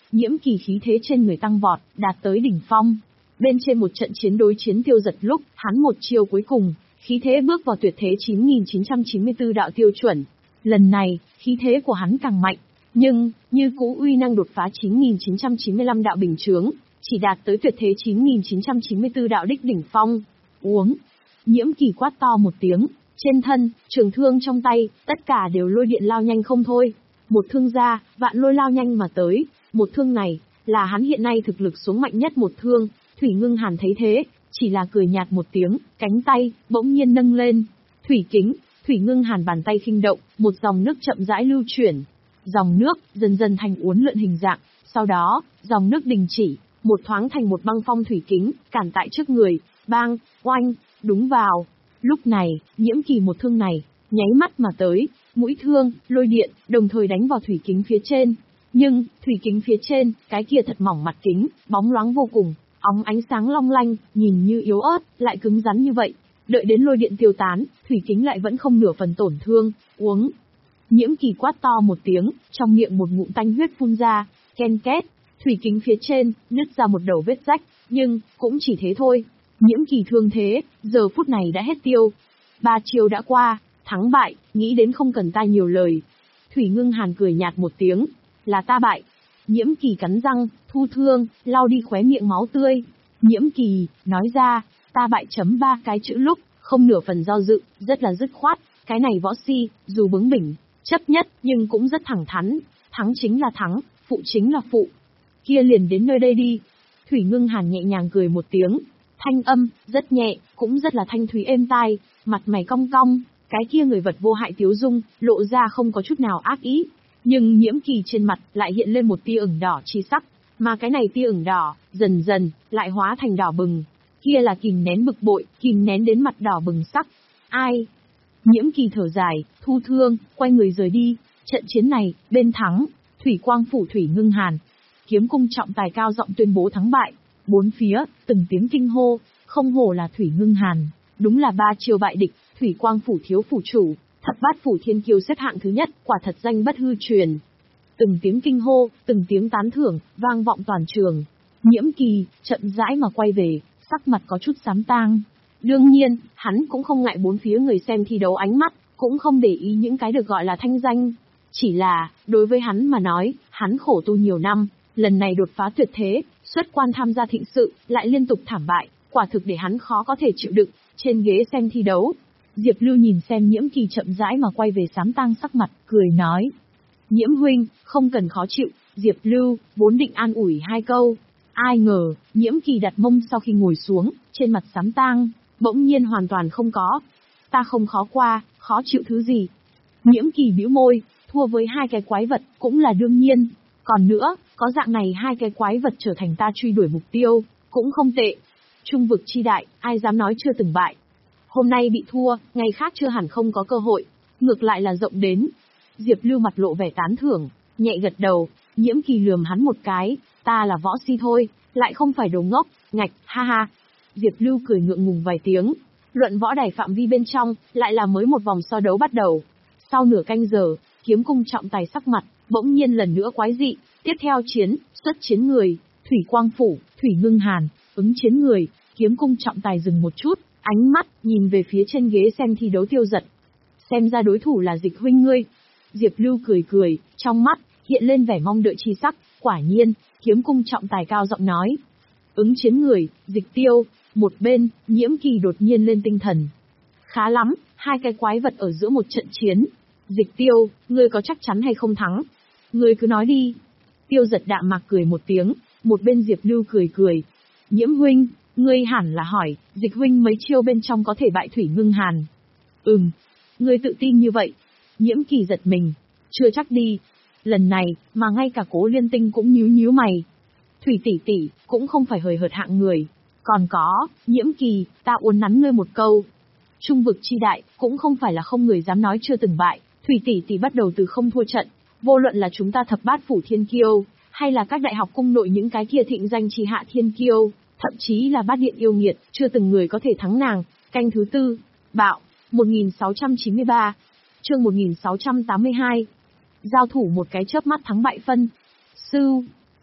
Nhiễm Kỳ khí thế trên người tăng vọt, đạt tới đỉnh phong. Bên trên một trận chiến đối chiến Tiêu Giật lúc, hắn một chiêu cuối cùng, khí thế bước vào tuyệt thế chín nghìn chín trăm chín mươi tư đạo tiêu chuẩn. Lần này, khí thế của hắn càng mạnh, nhưng, như cũ uy năng đột phá chín nghìn chín trăm chín mươi lăm đạo bình chướng, chỉ đạt tới tuyệt thế chín nghìn chín trăm chín mươi tư đạo đích đỉnh phong. Uống. Nhiễm Kỳ quát to một tiếng, trên thân, trường thương trong tay, tất cả đều lôi điện lao nhanh không thôi. Một thương ra, vạn lôi lao nhanh mà tới, một thương này, là hắn hiện nay thực lực xuống mạnh nhất một thương. Thủy Ngưng Hàn thấy thế, chỉ là cười nhạt một tiếng, cánh tay, bỗng nhiên nâng lên. Thủy kính, Thủy Ngưng Hàn bàn tay khinh động, một dòng nước chậm rãi lưu chuyển. Dòng nước, dần dần thành uốn lượn hình dạng, sau đó, dòng nước đình chỉ, một thoáng thành một băng phong thủy kính, cản tại trước người, bang, oanh, đúng vào. Lúc này, Nhiễm Kỳ một thương này, nháy mắt mà tới, mũi thương, lôi điện, đồng thời đánh vào thủy kính phía trên. Nhưng, thủy kính phía trên, cái kia thật mỏng mặt kính, bóng loáng vô cùng, óng ánh sáng long lanh, nhìn như yếu ớt, lại cứng rắn như vậy. Đợi đến lôi điện tiêu tán, thủy kính lại vẫn không nửa phần tổn thương, uống. Nhiễm Kỳ quát to một tiếng, trong miệng một ngụm tanh huyết phun ra, ken két, thủy kính phía trên, nứt ra một đầu vết rách, nhưng, cũng chỉ thế thôi. Nhiễm Kỳ thương thế, giờ phút này đã hết tiêu. Ba chiêu đã qua, thắng bại, nghĩ đến không cần ta nhiều lời. Thủy Ngưng Hàn cười nhạt một tiếng, là ta bại. Nhiễm Kỳ cắn răng, thu thương, lau đi khóe miệng máu tươi. Nhiễm Kỳ, nói ra, ta bại chấm ba cái chữ lúc, không nửa phần do dự, rất là dứt khoát. Cái này võ si, dù bướng bỉnh, chấp nhất, nhưng cũng rất thẳng thắn. Thắng chính là thắng, phụ chính là phụ. Kia liền đến nơi đây đi. Thủy Ngưng Hàn nhẹ nhàng cười một tiếng. Thanh âm, rất nhẹ, cũng rất là thanh thúy êm tai, mặt mày cong cong, cái kia người vật vô hại tiếu dung, lộ ra không có chút nào ác ý. Nhưng Nhiễm Kỳ trên mặt lại hiện lên một tia ửng đỏ chi sắc, mà cái này tia ửng đỏ, dần dần, lại hóa thành đỏ bừng. Kia là kìm nén bực bội, kìm nén đến mặt đỏ bừng sắc. Ai? Nhiễm Kỳ thở dài, thu thương, quay người rời đi. Trận chiến này, bên thắng, Thủy Quang Phủ Thủy Ngưng Hàn. Kiếm Cung trọng tài cao giọng tuyên bố thắng bại. Bốn phía, từng tiếng kinh hô, không hổ là Thủy Ngưng Hàn, đúng là ba chiêu bại địch, Thủy Quang Phủ thiếu phủ chủ, thập bát phủ thiên kiêu xếp hạng thứ nhất, quả thật danh bất hư truyền. Từng tiếng kinh hô, từng tiếng tán thưởng, vang vọng toàn trường. Nhiễm Kỳ, chậm rãi mà quay về, sắc mặt có chút xám tang. Đương nhiên, hắn cũng không ngại bốn phía người xem thi đấu ánh mắt, cũng không để ý những cái được gọi là thanh danh. Chỉ là, đối với hắn mà nói, hắn khổ tu nhiều năm, lần này đột phá tuyệt thế, xuất quan tham gia thịnh sự, lại liên tục thảm bại, quả thực để hắn khó có thể chịu đựng. Trên ghế xem thi đấu, Diệp Lưu nhìn xem Nhiễm Kỳ chậm rãi mà quay về xám tang sắc mặt, cười nói. Nhiễm huynh, không cần khó chịu, Diệp Lưu, vốn định an ủi hai câu. Ai ngờ, Nhiễm Kỳ đặt mông sau khi ngồi xuống, trên mặt xám tang, bỗng nhiên hoàn toàn không có. Ta không khó qua, khó chịu thứ gì. Nhiễm Kỳ bĩu môi, thua với hai cái quái vật, cũng là đương nhiên. Còn nữa, có dạng này hai cái quái vật trở thành ta truy đuổi mục tiêu, cũng không tệ. Trung vực chi đại, ai dám nói chưa từng bại. Hôm nay bị thua, ngày khác chưa hẳn không có cơ hội, ngược lại là rộng đến. Diệp Lưu mặt lộ vẻ tán thưởng, nhẹ gật đầu, Nhiễm Kỳ lườm hắn một cái, ta là võ si thôi, lại không phải đồ ngốc, ngạch, ha ha. Diệp Lưu cười ngượng ngùng vài tiếng, luận võ đài phạm vi bên trong, lại là mới một vòng so đấu bắt đầu. Sau nửa canh giờ, Kiếm Cung trọng tài sắc mặt, bỗng nhiên lần nữa quái dị, tiếp theo chiến, xuất chiến người, Thủy Quang Phủ, Thủy Ngưng Hàn, ứng chiến người, Kiếm Cung trọng tài dừng một chút, ánh mắt, nhìn về phía trên ghế xem thi đấu Tiêu Giật. Xem ra đối thủ là Dịch huynh ngươi. Diệp Lưu cười cười, trong mắt, hiện lên vẻ mong đợi chi sắc, quả nhiên, Kiếm Cung trọng tài cao giọng nói. Ứng chiến người, Dịch Tiêu, một bên, Nhiễm Kỳ đột nhiên lên tinh thần. Khá lắm, hai cái quái vật ở giữa một trận chiến. Dịch Tiêu, ngươi có chắc chắn hay không thắng? Ngươi cứ nói đi. Tiêu Giật đạm mạc cười một tiếng, một bên Diệp Lưu cười cười. Nhiễm huynh, ngươi hẳn là hỏi, Dịch huynh mấy chiêu bên trong có thể bại Thủy Ngưng Hàn. Ừm, ngươi tự tin như vậy. Nhiễm Kỳ giật mình, chưa chắc đi. Lần này, mà ngay cả Cố Liên Tinh cũng nhíu nhíu mày. Thủy tỷ tỷ, cũng không phải hời hợt hạng người. Còn có, Nhiễm Kỳ, ta uốn nắn ngươi một câu. Trung vực chi đại, cũng không phải là không người dám nói chưa từng bại. Thủy tỷ tỷ bắt đầu từ không thua trận. Vô luận là chúng ta thập bát phủ thiên kiêu, hay là các đại học cung nội những cái kia thịnh danh trì hạ thiên kiêu, thậm chí là bát điện yêu nghiệt, chưa từng người có thể thắng nàng. Canh thứ tư, bạo, một nghìn sáu trăm chín mươi ba, chương một nghìn sáu trăm tám mươi hai. Giao thủ một cái chớp mắt thắng bại phân. Sưu,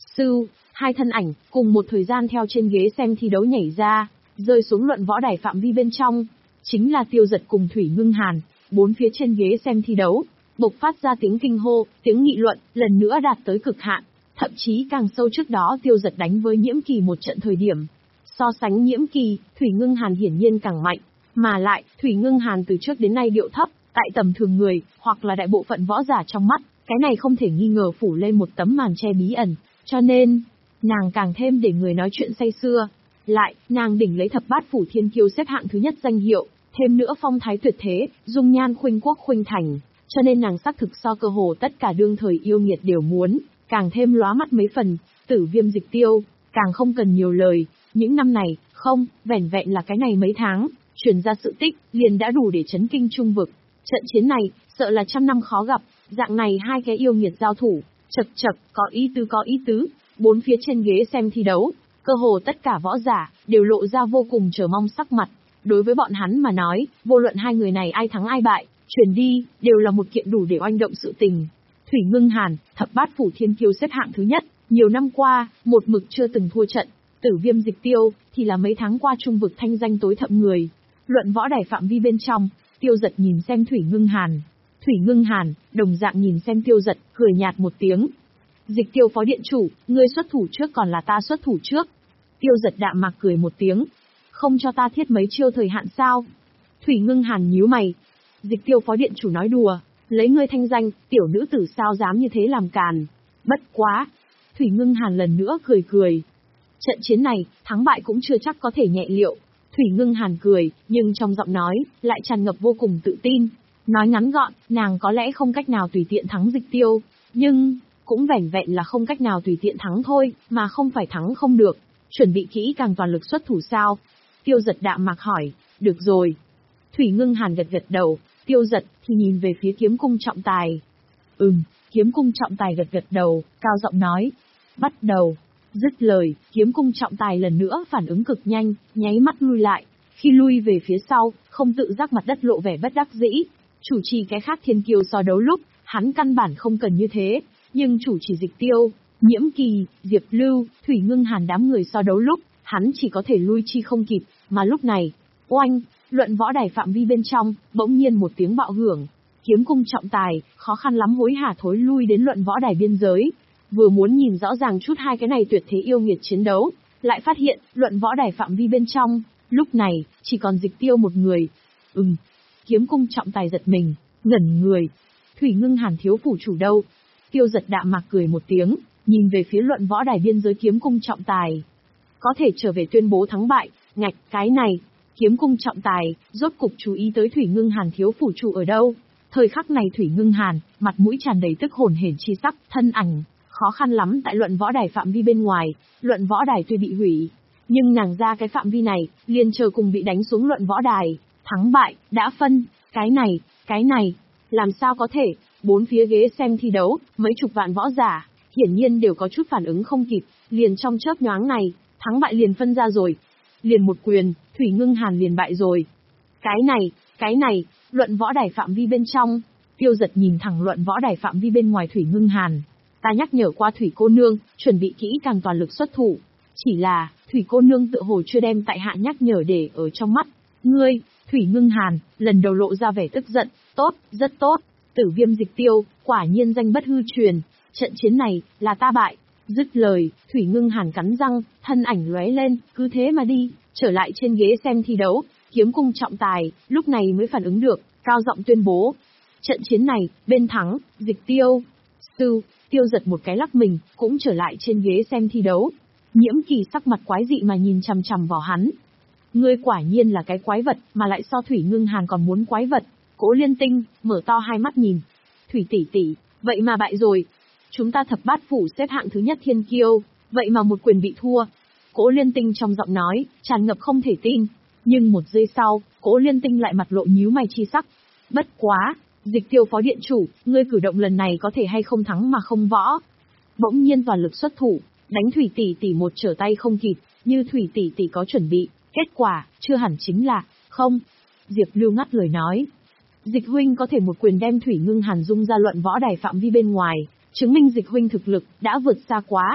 Sư, hai thân ảnh, cùng một thời gian theo trên ghế xem thi đấu nhảy ra, rơi xuống luận võ đài phạm vi bên trong. Chính là Tiêu Dật cùng Thủy Ngưng Hàn, bốn phía trên ghế xem thi đấu, bộc phát ra tiếng kinh hô, tiếng nghị luận, lần nữa đạt tới cực hạn. Thậm chí càng sâu trước đó Tiêu Dật đánh với Nhiễm Kỳ một trận thời điểm. So sánh Nhiễm Kỳ, Thủy Ngưng Hàn hiển nhiên càng mạnh, mà lại, Thủy Ngưng Hàn từ trước đến nay điệu thấp, tại tầm thường người, hoặc là đại bộ phận võ giả trong mắt, cái này không thể nghi ngờ phủ lên một tấm màn che bí ẩn, cho nên, nàng càng thêm để người nói chuyện say sưa. Lại, nàng đỉnh lấy thập bát phủ thiên kiêu xếp hạng thứ nhất danh hiệu, thêm nữa phong thái tuyệt thế, dung nhan khuynh quốc khuynh thành, cho nên nàng xác thực so cơ hồ tất cả đương thời yêu nghiệt đều muốn, càng thêm lóa mắt mấy phần. Tử Viêm Dịch Tiêu, càng không cần nhiều lời, những năm này, không, vẻn vẹn là cái này mấy tháng, truyền ra sự tích, liền đã đủ để chấn kinh trung vực. Trận chiến này, sợ là trăm năm khó gặp, dạng này hai cái yêu nghiệt giao thủ, chật chật, có ý tứ có ý tứ, bốn phía trên ghế xem thi đấu, cơ hồ tất cả võ giả, đều lộ ra vô cùng chờ mong sắc mặt. Đối với bọn hắn mà nói, vô luận hai người này ai thắng ai bại, truyền đi, đều là một kiện đủ để oanh động sự tình. Thủy Ngưng Hàn, thập bát phủ thiên kiêu xếp hạng thứ nhất, nhiều năm qua, một mực chưa từng thua trận. Tử Viêm Dịch Tiêu, thì là mấy tháng qua trung vực thanh danh tối thậm người. Luận võ đài phạm vi bên trong, Tiêu Dật nhìn xem Thủy Ngưng Hàn. Thủy Ngưng Hàn, đồng dạng nhìn xem Tiêu Dật, cười nhạt một tiếng. Dịch Tiêu phó điện chủ, ngươi xuất thủ trước còn là ta xuất thủ trước? Tiêu Dật đạm mạc cười một tiếng. Không cho ta thiết mấy chiêu thời hạn sao? Thủy Ngưng Hàn nhíu mày. Dịch Tiêu phó điện chủ nói đùa, lấy ngươi thanh danh, tiểu nữ tử sao dám như thế làm càn. Bất quá. Thủy Ngưng Hàn lần nữa cười cười. Trận chiến này, thắng bại cũng chưa chắc có thể nhẹ liệu. Thủy Ngưng Hàn cười, nhưng trong giọng nói, lại tràn ngập vô cùng tự tin. Nói ngắn gọn, nàng có lẽ không cách nào tùy tiện thắng Dịch Tiêu, nhưng, cũng vẻn vẹn là không cách nào tùy tiện thắng thôi, mà không phải thắng không được. Chuẩn bị kỹ càng toàn lực xuất thủ sao? Tiêu Dật đạm mạc hỏi, được rồi. Thủy Ngưng Hàn gật gật đầu, Tiêu Dật thì nhìn về phía kiếm cung trọng tài. Ừm, kiếm cung trọng tài gật gật đầu, cao giọng nói. Bắt đầu. Dứt lời, kiếm cung trọng tài lần nữa phản ứng cực nhanh, nháy mắt lui lại. Khi lui về phía sau, không tự giác mặt đất lộ vẻ bất đắc dĩ. Chủ trì cái khác thiên kiêu so đấu lúc, hắn căn bản không cần như thế. Nhưng chủ trì Dịch Tiêu, Nhiễm Kỳ, Diệp Lưu, Thủy Ngưng Hàn đám người so đấu lúc, hắn chỉ có thể lui chi không kịp. Mà lúc này, oanh, luận võ đài phạm vi bên trong, bỗng nhiên một tiếng bạo hưởng. Kiếm cung trọng tài, khó khăn lắm hối hả thối lui đến luận võ đài biên giới. Vừa muốn nhìn rõ ràng chút hai cái này tuyệt thế yêu nghiệt chiến đấu, lại phát hiện, luận võ đài phạm vi bên trong, lúc này, chỉ còn Dịch Tiêu một người. Ừm, kiếm cung trọng tài giật mình, ngẩn người. Thủy Ngưng Hàn thiếu phủ chủ đâu? Tiêu Dật đạm mạc cười một tiếng, nhìn về phía luận võ đài biên giới kiếm cung trọng tài. Có thể trở về tuyên bố thắng bại, ngạch, cái này. Kiếm cung trọng tài, rốt cục chú ý tới Thủy Ngưng Hàn thiếu phủ chủ ở đâu. Thời khắc này Thủy Ngưng Hàn, mặt mũi tràn đầy tức hồn hển chi sắc, thân ảnh. Khó khăn lắm tại luận võ đài phạm vi bên ngoài, luận võ đài tuy bị hủy, nhưng nàng ra cái phạm vi này, liền chờ cùng bị đánh xuống luận võ đài, thắng bại, đã phân, cái này, cái này, làm sao có thể, bốn phía ghế xem thi đấu, mấy chục vạn võ giả, hiển nhiên đều có chút phản ứng không kịp, liền trong chớp nhoáng này, thắng bại liền phân ra rồi, liền một quyền, Thủy Ngưng Hàn liền bại rồi. Cái này, cái này, luận võ đài phạm vi bên trong, Tiêu Dật nhìn thẳng luận võ đài phạm vi bên ngoài Thủy Ngưng Hàn. Ta nhắc nhở qua Thủy cô nương, chuẩn bị kỹ càng toàn lực xuất thủ. Chỉ là, Thủy cô nương tự hồ chưa đem tại hạ nhắc nhở để ở trong mắt. Ngươi, Thủy Ngưng Hàn, lần đầu lộ ra vẻ tức giận, tốt, rất tốt. Tử Viêm Dịch Tiêu, quả nhiên danh bất hư truyền. Trận chiến này, là ta bại. Dứt lời, Thủy Ngưng Hàn cắn răng, thân ảnh lóe lên, cứ thế mà đi, trở lại trên ghế xem thi đấu. Kiếm cung trọng tài, lúc này mới phản ứng được, cao giọng tuyên bố. Trận chiến này, bên thắng, Dịch Tiêu. Sư, Tiêu Dật một cái lắc mình, cũng trở lại trên ghế xem thi đấu. Nhiễm Kỳ sắc mặt quái dị mà nhìn chằm chằm vào hắn. Ngươi quả nhiên là cái quái vật, mà lại so Thủy Ngưng Hàn còn muốn quái vật. Cố Liên Tinh, mở to hai mắt nhìn. Thủy tỷ tỷ, vậy mà bại rồi. Chúng ta thập bát phủ xếp hạng thứ nhất thiên kiêu, vậy mà một quyền bị thua. Cố Liên Tinh trong giọng nói, tràn ngập không thể tin. Nhưng một giây sau, Cố Liên Tinh lại mặt lộ nhíu mày chi sắc. Bất quá, Dịch Tiêu phó điện chủ, ngươi cử động lần này có thể hay không thắng mà không võ. Bỗng nhiên toàn lực xuất thủ, đánh Thủy tỷ tỷ một trở tay không kịp, như Thủy tỷ tỷ có chuẩn bị, kết quả, chưa hẳn chính là, không. Diệp Lưu ngắt lời nói. Dịch huynh có thể một quyền đem Thủy Ngưng Hàn dung ra luận võ đài phạm vi bên ngoài, chứng minh Dịch huynh thực lực, đã vượt xa quá.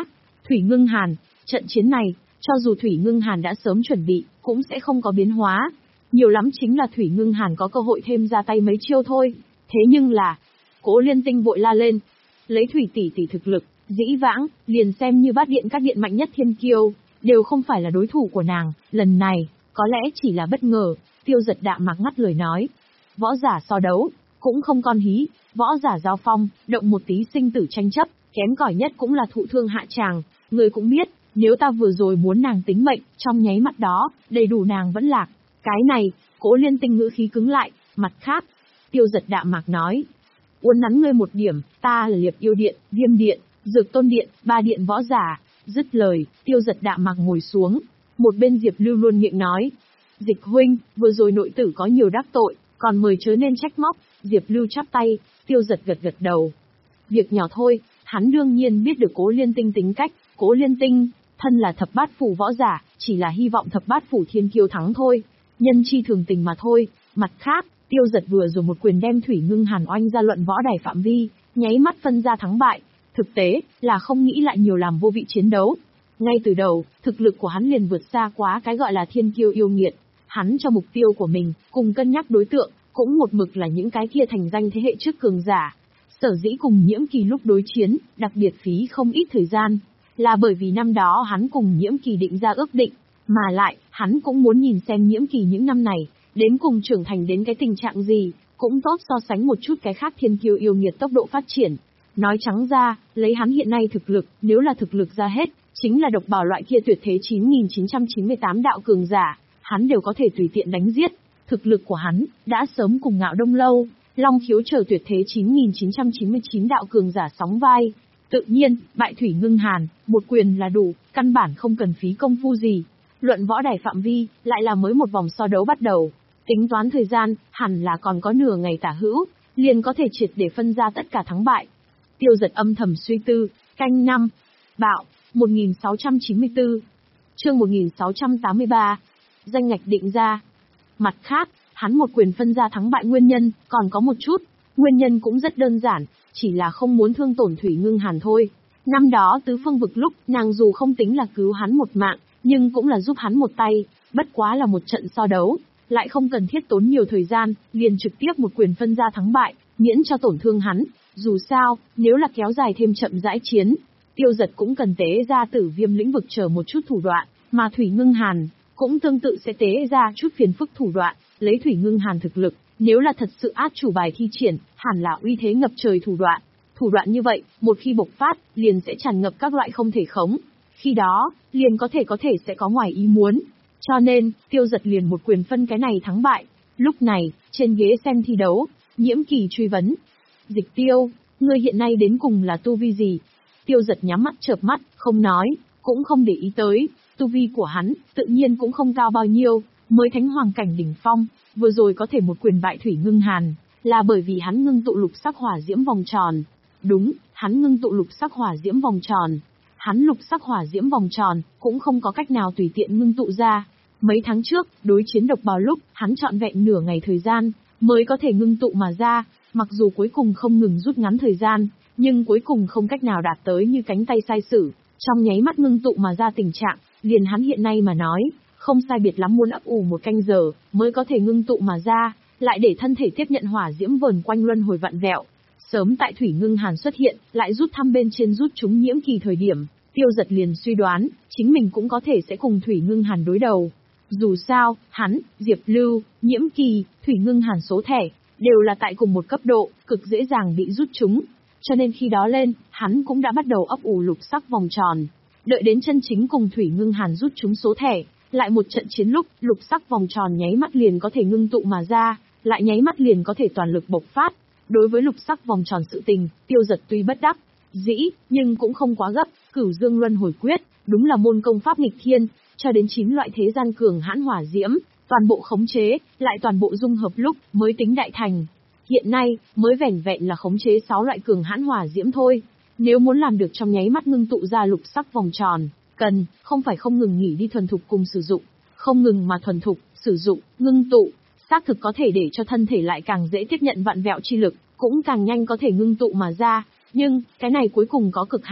Thủy Ngưng Hàn, trận chiến này, cho dù Thủy Ngưng Hàn đã sớm chuẩn bị, cũng sẽ không có biến hóa. Nhiều lắm chính là Thủy Ngưng Hàn có cơ hội thêm ra tay mấy chiêu thôi. Thế nhưng là, Cố Liên Tinh vội la lên. Lấy Thủy tỷ tỷ thực lực, dĩ vãng, liền xem như bát điện các điện mạnh nhất thiên kiêu, đều không phải là đối thủ của nàng, lần này, có lẽ chỉ là bất ngờ. Tiêu Giật đạm mạc ngắt lời nói. Võ giả so đấu, cũng không con hí, võ giả giao phong, động một tí sinh tử tranh chấp, kém cỏi nhất cũng là thụ thương hạ tràng. Người cũng biết, nếu ta vừa rồi muốn nàng tính mệnh, trong nháy mắt đó, đầy đủ nàng vẫn lạc. Cái này, Cố Liên Tinh ngữ khí cứng lại, mặt khác. Tiêu Giật đạm mạc nói. Uốn nắn ngươi một điểm, ta là Liệp Yêu Điện, Viêm Điện, Dược Tôn Điện, ba điện võ giả. Dứt lời, Tiêu Giật đạm mạc ngồi xuống. Một bên Diệp Lưu luôn miệng nói. Dịch huynh, vừa rồi nội tử có nhiều đắc tội, còn mời chớ nên trách móc. Diệp Lưu chắp tay, Tiêu Giật gật gật đầu. Việc nhỏ thôi, hắn đương nhiên biết được Cố Liên Tinh tính cách. Cố Liên Tinh, thân là thập bát phủ võ giả, chỉ là hy vọng thập bát phủ thiên kiêu thắng thôi. Nhân chi thường tình mà thôi. Mặt khác, Tiêu Giật vừa rồi một quyền đem Thủy Ngưng Hàn oanh ra luận võ đài phạm vi, nháy mắt phân ra thắng bại. Thực tế, là không nghĩ lại nhiều làm vô vị chiến đấu. Ngay từ đầu, thực lực của hắn liền vượt xa quá cái gọi là thiên kiêu yêu nghiệt. Hắn cho mục tiêu của mình, cùng cân nhắc đối tượng, cũng một mực là những cái kia thành danh thế hệ trước cường giả. Sở dĩ cùng Nhiễm Kỳ lúc đối chiến, đặc biệt phí không ít thời gian, là bởi vì năm đó hắn cùng Nhiễm Kỳ định ra ước định, mà lại, hắn cũng muốn nhìn xem Nhiễm Kỳ những năm này, đến cùng trưởng thành đến cái tình trạng gì, cũng tốt so sánh một chút cái khác thiên kiêu yêu nghiệt tốc độ phát triển. Nói trắng ra, lấy hắn hiện nay thực lực, nếu là thực lực ra hết, chính là độc bảo loại kia tuyệt thế chín nghìn chín trăm chín mươi tám đạo cường giả, hắn đều có thể tùy tiện đánh giết. Thực lực của hắn, đã sớm cùng Ngạo Đông Lâu, Long Khiếu chờ tuyệt thế chín nghìn chín trăm chín mươi chín đạo cường giả sóng vai. Tự nhiên, bại Thủy Ngưng Hàn, một quyền là đủ, căn bản không cần phí công phu gì. Luận võ đài phạm vi, lại là mới một vòng so đấu bắt đầu. Tính toán thời gian, hẳn là còn có nửa ngày tả hữu, liền có thể triệt để phân ra tất cả thắng bại. Tiêu Giật âm thầm suy tư, canh năm, bạo, một nghìn sáu trăm chín mươi tư, chương một nghìn sáu trăm tám mươi ba, danh ngạch định ra. Mặt khác, hắn một quyền phân ra thắng bại nguyên nhân, còn có một chút, nguyên nhân cũng rất đơn giản, chỉ là không muốn thương tổn Thủy Ngưng Hàn thôi. Năm đó tứ phương vực lúc, nàng dù không tính là cứu hắn một mạng, nhưng cũng là giúp hắn một tay, bất quá là một trận so đấu, lại không cần thiết tốn nhiều thời gian, liền trực tiếp một quyền phân ra thắng bại, miễn cho tổn thương hắn. Dù sao, nếu là kéo dài thêm chậm rãi chiến, Tiêu Giật cũng cần tế ra Tử Viêm lĩnh vực chờ một chút thủ đoạn, mà Thủy Ngưng Hàn cũng tương tự sẽ tế ra chút phiền phức thủ đoạn, lấy Thủy Ngưng Hàn thực lực, nếu là thật sự át chủ bài thi triển, hẳn là uy thế ngập trời thủ đoạn. Thủ đoạn như vậy, một khi bộc phát, liền sẽ tràn ngập các loại không thể khống. Khi đó, liền có thể có thể sẽ có ngoài ý muốn. Cho nên, Tiêu Giật liền một quyền phân cái này thắng bại. Lúc này, trên ghế xem thi đấu, Nhiễm Kỳ truy vấn. Dịch Tiêu, ngươi hiện nay đến cùng là tu vi gì? Tiêu Giật nhắm mắt chợp mắt, không nói, cũng không để ý tới. Tu vi của hắn, tự nhiên cũng không cao bao nhiêu, mới thánh hoàng cảnh đỉnh phong, vừa rồi có thể một quyền bại Thủy Ngưng Hàn, là bởi vì hắn ngưng tụ lục sắc hỏa diễm vòng tròn. Đúng, hắn ngưng tụ lục sắc hỏa diễm vòng tròn. Hắn lục sắc hỏa diễm vòng tròn, cũng không có cách nào tùy tiện ngưng tụ ra. Mấy tháng trước, đối chiến độc bào lúc, hắn trọn vẹn nửa ngày thời gian, mới có thể ngưng tụ mà ra, mặc dù cuối cùng không ngừng rút ngắn thời gian, nhưng cuối cùng không cách nào đạt tới như cánh tay sai sử, trong nháy mắt ngưng tụ mà ra tình trạng, liền hắn hiện nay mà nói, không sai biệt lắm muốn ấp ủ một canh giờ, mới có thể ngưng tụ mà ra, lại để thân thể tiếp nhận hỏa diễm vờn quanh luân hồi vặn vẹo. Sớm tại Thủy Ngưng Hàn xuất hiện, lại rút thăm bên trên rút chúng Nhiễm Kỳ thời điểm, Tiêu Giật liền suy đoán, chính mình cũng có thể sẽ cùng Thủy Ngưng Hàn đối đầu. Dù sao, hắn, Diệp Lưu, Nhiễm Kỳ, Thủy Ngưng Hàn số thẻ, đều là tại cùng một cấp độ, cực dễ dàng bị rút chúng. Cho nên khi đó lên, hắn cũng đã bắt đầu ấp ủ lục sắc vòng tròn. Đợi đến chân chính cùng Thủy Ngưng Hàn rút chúng số thẻ, lại một trận chiến lúc, lục sắc vòng tròn nháy mắt liền có thể ngưng tụ mà ra, lại nháy mắt liền có thể toàn lực bộc phát. Đối với lục sắc vòng tròn sự tình, Tiêu Giật tuy bất đắc dĩ, nhưng cũng không quá gấp. Cửu Dương Luân Hồi Quyết, đúng là môn công pháp nghịch thiên, cho đến chín loại thế gian cường hãn hỏa diễm, toàn bộ khống chế, lại toàn bộ dung hợp lúc mới tính đại thành. Hiện nay, mới vẻn vẹn là khống chế sáu loại cường hãn hỏa diễm thôi. Nếu muốn làm được trong nháy mắt ngưng tụ ra lục sắc vòng tròn, cần không phải không ngừng nghỉ đi thuần thục cùng sử dụng, không ngừng mà thuần thục sử dụng, ngưng tụ, xác thực có thể để cho thân thể lại càng dễ tiếp nhận vạn vẹo chi lực, cũng càng nhanh có thể ngưng tụ mà ra. Nhưng, cái này cuối cùng có cực hạn.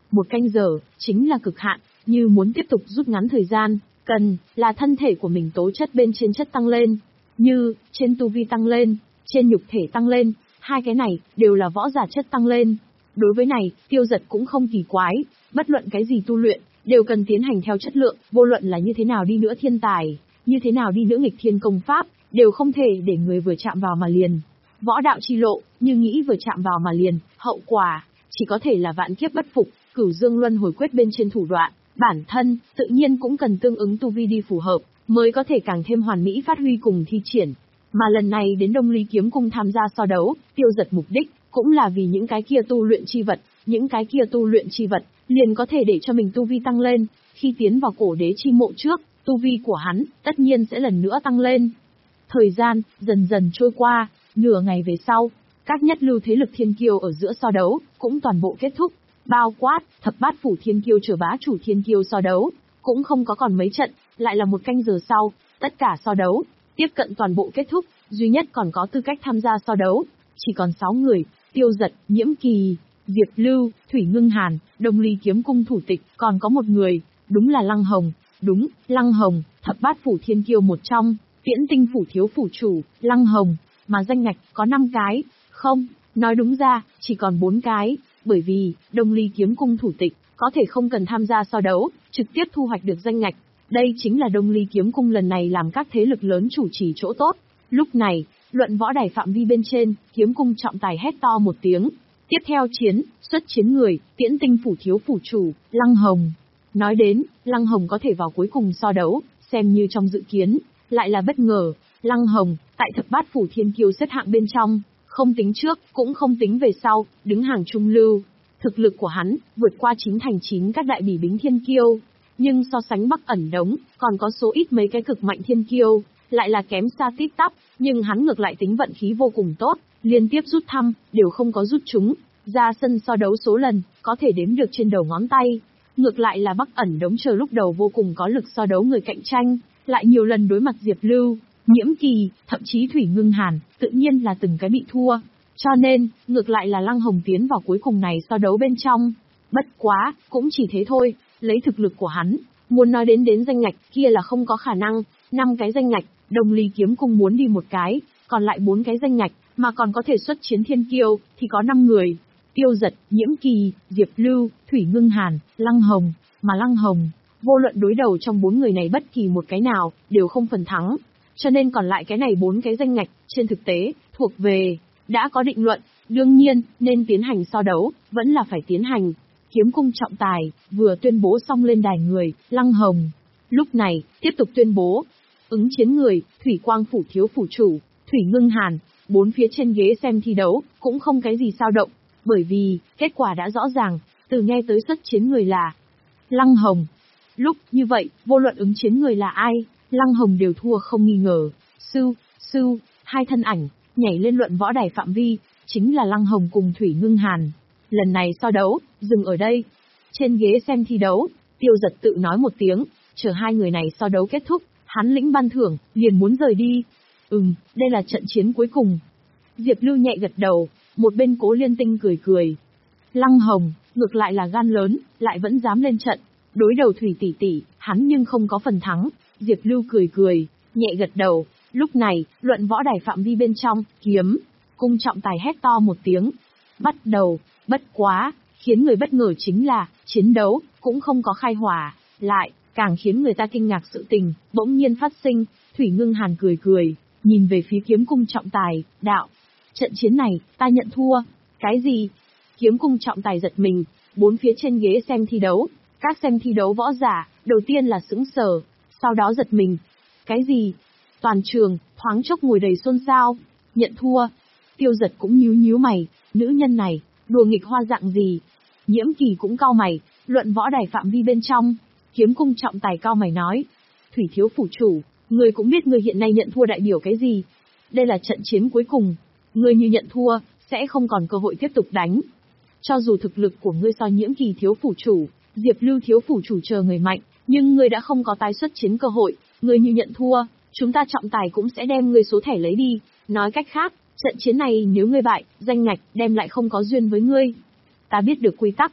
Một canh giờ, chính là cực hạn, như muốn tiếp tục rút ngắn thời gian, cần là thân thể của mình tố chất bên trên chất tăng lên, như trên tu vi tăng lên, trên nhục thể tăng lên, hai cái này đều là võ giả chất tăng lên. Đối với này, Tiêu Dật cũng không kỳ quái, bất luận cái gì tu luyện, đều cần tiến hành theo chất lượng, vô luận là như thế nào đi nữa thiên tài, như thế nào đi nữa nghịch thiên công pháp, đều không thể để người vừa chạm vào mà liền. Võ đạo chi lộ, như nghĩ vừa chạm vào mà liền, hậu quả, chỉ có thể là vạn kiếp bất phục, cửu dương luân hồi quyết bên trên thủ đoạn, bản thân, tự nhiên cũng cần tương ứng tu vi đi phù hợp, mới có thể càng thêm hoàn mỹ phát huy cùng thi triển. Mà lần này đến Đông Ly Kiếm Cung tham gia so đấu, Tiêu Dật mục đích, cũng là vì những cái kia tu luyện chi vật, những cái kia tu luyện chi vật, liền có thể để cho mình tu vi tăng lên, khi tiến vào cổ đế chi mộ trước, tu vi của hắn, tất nhiên sẽ lần nữa tăng lên. Thời gian, dần dần trôi qua, nửa ngày về sau, các nhất lưu thế lực thiên kiêu ở giữa so đấu, cũng toàn bộ kết thúc, bao quát, thập bát phủ thiên kiêu trở bá chủ thiên kiêu so đấu, cũng không có còn mấy trận, lại là một canh giờ sau, tất cả so đấu, tiếp cận toàn bộ kết thúc, duy nhất còn có tư cách tham gia so đấu, chỉ còn sáu người, Tiêu Dật, Nhiễm Kỳ, Diệp Lưu, Thủy Ngưng Hàn, Đông Ly Kiếm Cung thủ tịch, còn có một người, đúng là Lăng Hồng, đúng, Lăng Hồng, thập bát phủ thiên kiêu một trong, Tiễn Tinh phủ thiếu phủ chủ, Lăng Hồng, mà danh ngạch có năm cái, không, nói đúng ra, chỉ còn bốn cái, bởi vì, Đông Ly Kiếm Cung thủ tịch, có thể không cần tham gia so đấu, trực tiếp thu hoạch được danh ngạch. Đây chính là Đông Ly Kiếm Cung lần này làm các thế lực lớn chủ trì chỗ tốt. Lúc này, luận võ đài phạm vi bên trên, Kiếm Cung trọng tài hét to một tiếng. Tiếp theo chiến, xuất chiến người, Tiễn Tinh phủ thiếu phủ chủ, Lăng Hồng. Nói đến, Lăng Hồng có thể vào cuối cùng so đấu, xem như trong dự kiến, lại là bất ngờ. Lăng Hồng, tại thập bát phủ thiên kiêu xếp hạng bên trong, không tính trước, cũng không tính về sau, đứng hàng trung lưu. Thực lực của hắn, vượt qua chính thành chín các đại bỉ bính thiên kiêu. Nhưng so sánh Bắc Ẩn Đống, còn có số ít mấy cái cực mạnh thiên kiêu, lại là kém xa tít tắp, nhưng hắn ngược lại tính vận khí vô cùng tốt, liên tiếp rút thăm, đều không có rút trúng. Ra sân so đấu số lần, có thể đếm được trên đầu ngón tay. Ngược lại là Bắc Ẩn Đống chờ lúc đầu vô cùng có lực so đấu người cạnh tranh, lại nhiều lần đối mặt Diệp Lưu, Nhiễm Kỳ, thậm chí Thủy Ngưng Hàn, tự nhiên là từng cái bị thua. Cho nên, ngược lại là Lăng Hồng tiến vào cuối cùng này so đấu bên trong. Bất quá, cũng chỉ thế thôi, lấy thực lực của hắn, muốn nói đến đến danh ngạch kia là không có khả năng, năm cái danh ngạch, Đông Ly Kiếm Cung muốn đi một cái, còn lại bốn cái danh ngạch, mà còn có thể xuất chiến thiên kiêu, thì có năm người. Tiêu Dật, Nhiễm Kỳ, Diệp Lưu, Thủy Ngưng Hàn, Lăng Hồng, mà Lăng Hồng, vô luận đối đầu trong bốn người này bất kỳ một cái nào, đều không phần thắng. Cho nên còn lại cái này bốn cái danh ngạch, trên thực tế, thuộc về, đã có định luận, đương nhiên, nên tiến hành so đấu, vẫn là phải tiến hành. Kiếm Cung trọng tài, vừa tuyên bố xong lên đài người, Lăng Hồng. Lúc này, tiếp tục tuyên bố, ứng chiến người, Thủy Quang phủ thiếu phủ chủ, Thủy Ngưng Hàn, bốn phía trên ghế xem thi đấu, cũng không cái gì sao động, bởi vì, kết quả đã rõ ràng, từ nghe tới xuất chiến người là Lăng Hồng. Lúc như vậy, vô luận ứng chiến người là ai, Lăng Hồng đều thua không nghi ngờ. Sư, sư, hai thân ảnh, nhảy lên luận võ đài phạm vi, chính là Lăng Hồng cùng Thủy Ngưng Hàn. Lần này so đấu, dừng ở đây. Trên ghế xem thi đấu, Tiêu Dật tự nói một tiếng, chờ hai người này so đấu kết thúc, hắn lĩnh ban thưởng, liền muốn rời đi. Ừm, đây là trận chiến cuối cùng. Diệp Lưu nhẹ gật đầu, một bên Cố Liên Tinh cười cười. Lăng Hồng, ngược lại là gan lớn, lại vẫn dám lên trận. Đối đầu Thủy tỷ tỷ, hắn nhưng không có phần thắng. Diệp Lưu cười cười, nhẹ gật đầu. Lúc này, luận võ đài phạm vi bên trong, Kiếm Cung trọng tài hét to một tiếng. Bắt đầu, bất quá, khiến người bất ngờ chính là, chiến đấu, cũng không có khai hỏa, lại, càng khiến người ta kinh ngạc sự tình, bỗng nhiên phát sinh. Thủy Ngưng Hàn cười cười, nhìn về phía Kiếm Cung trọng tài, đạo. Trận chiến này, ta nhận thua. Cái gì? Kiếm Cung trọng tài giật mình, bốn phía trên ghế xem thi đấu, các xem thi đấu võ giả, đầu tiên là sững sờ, sau đó giật mình. Cái gì? Toàn trường, thoáng chốc ngồi đầy xôn xao, nhận thua. Tiêu Dật cũng nhíu nhíu mày, nữ nhân này, đùa nghịch hoa dạng gì? Nhiễm Kỳ cũng cau mày, luận võ đài phạm vi bên trong, Kiếm Cung trọng tài cau mày nói. Thủy thiếu phủ chủ, người cũng biết người hiện nay nhận thua đại biểu cái gì. Đây là trận chiến cuối cùng, người như nhận thua, sẽ không còn cơ hội tiếp tục đánh. Cho dù thực lực của ngươi so Nhiễm Kỳ thiếu phủ chủ, Diệp Lưu thiếu phủ chủ chờ người mạnh, nhưng ngươi đã không có tái xuất chiến cơ hội, ngươi như nhận thua, chúng ta trọng tài cũng sẽ đem ngươi số thẻ lấy đi. Nói cách khác, trận chiến này nếu ngươi bại, danh ngạch đem lại không có duyên với ngươi. Ta biết được quy tắc.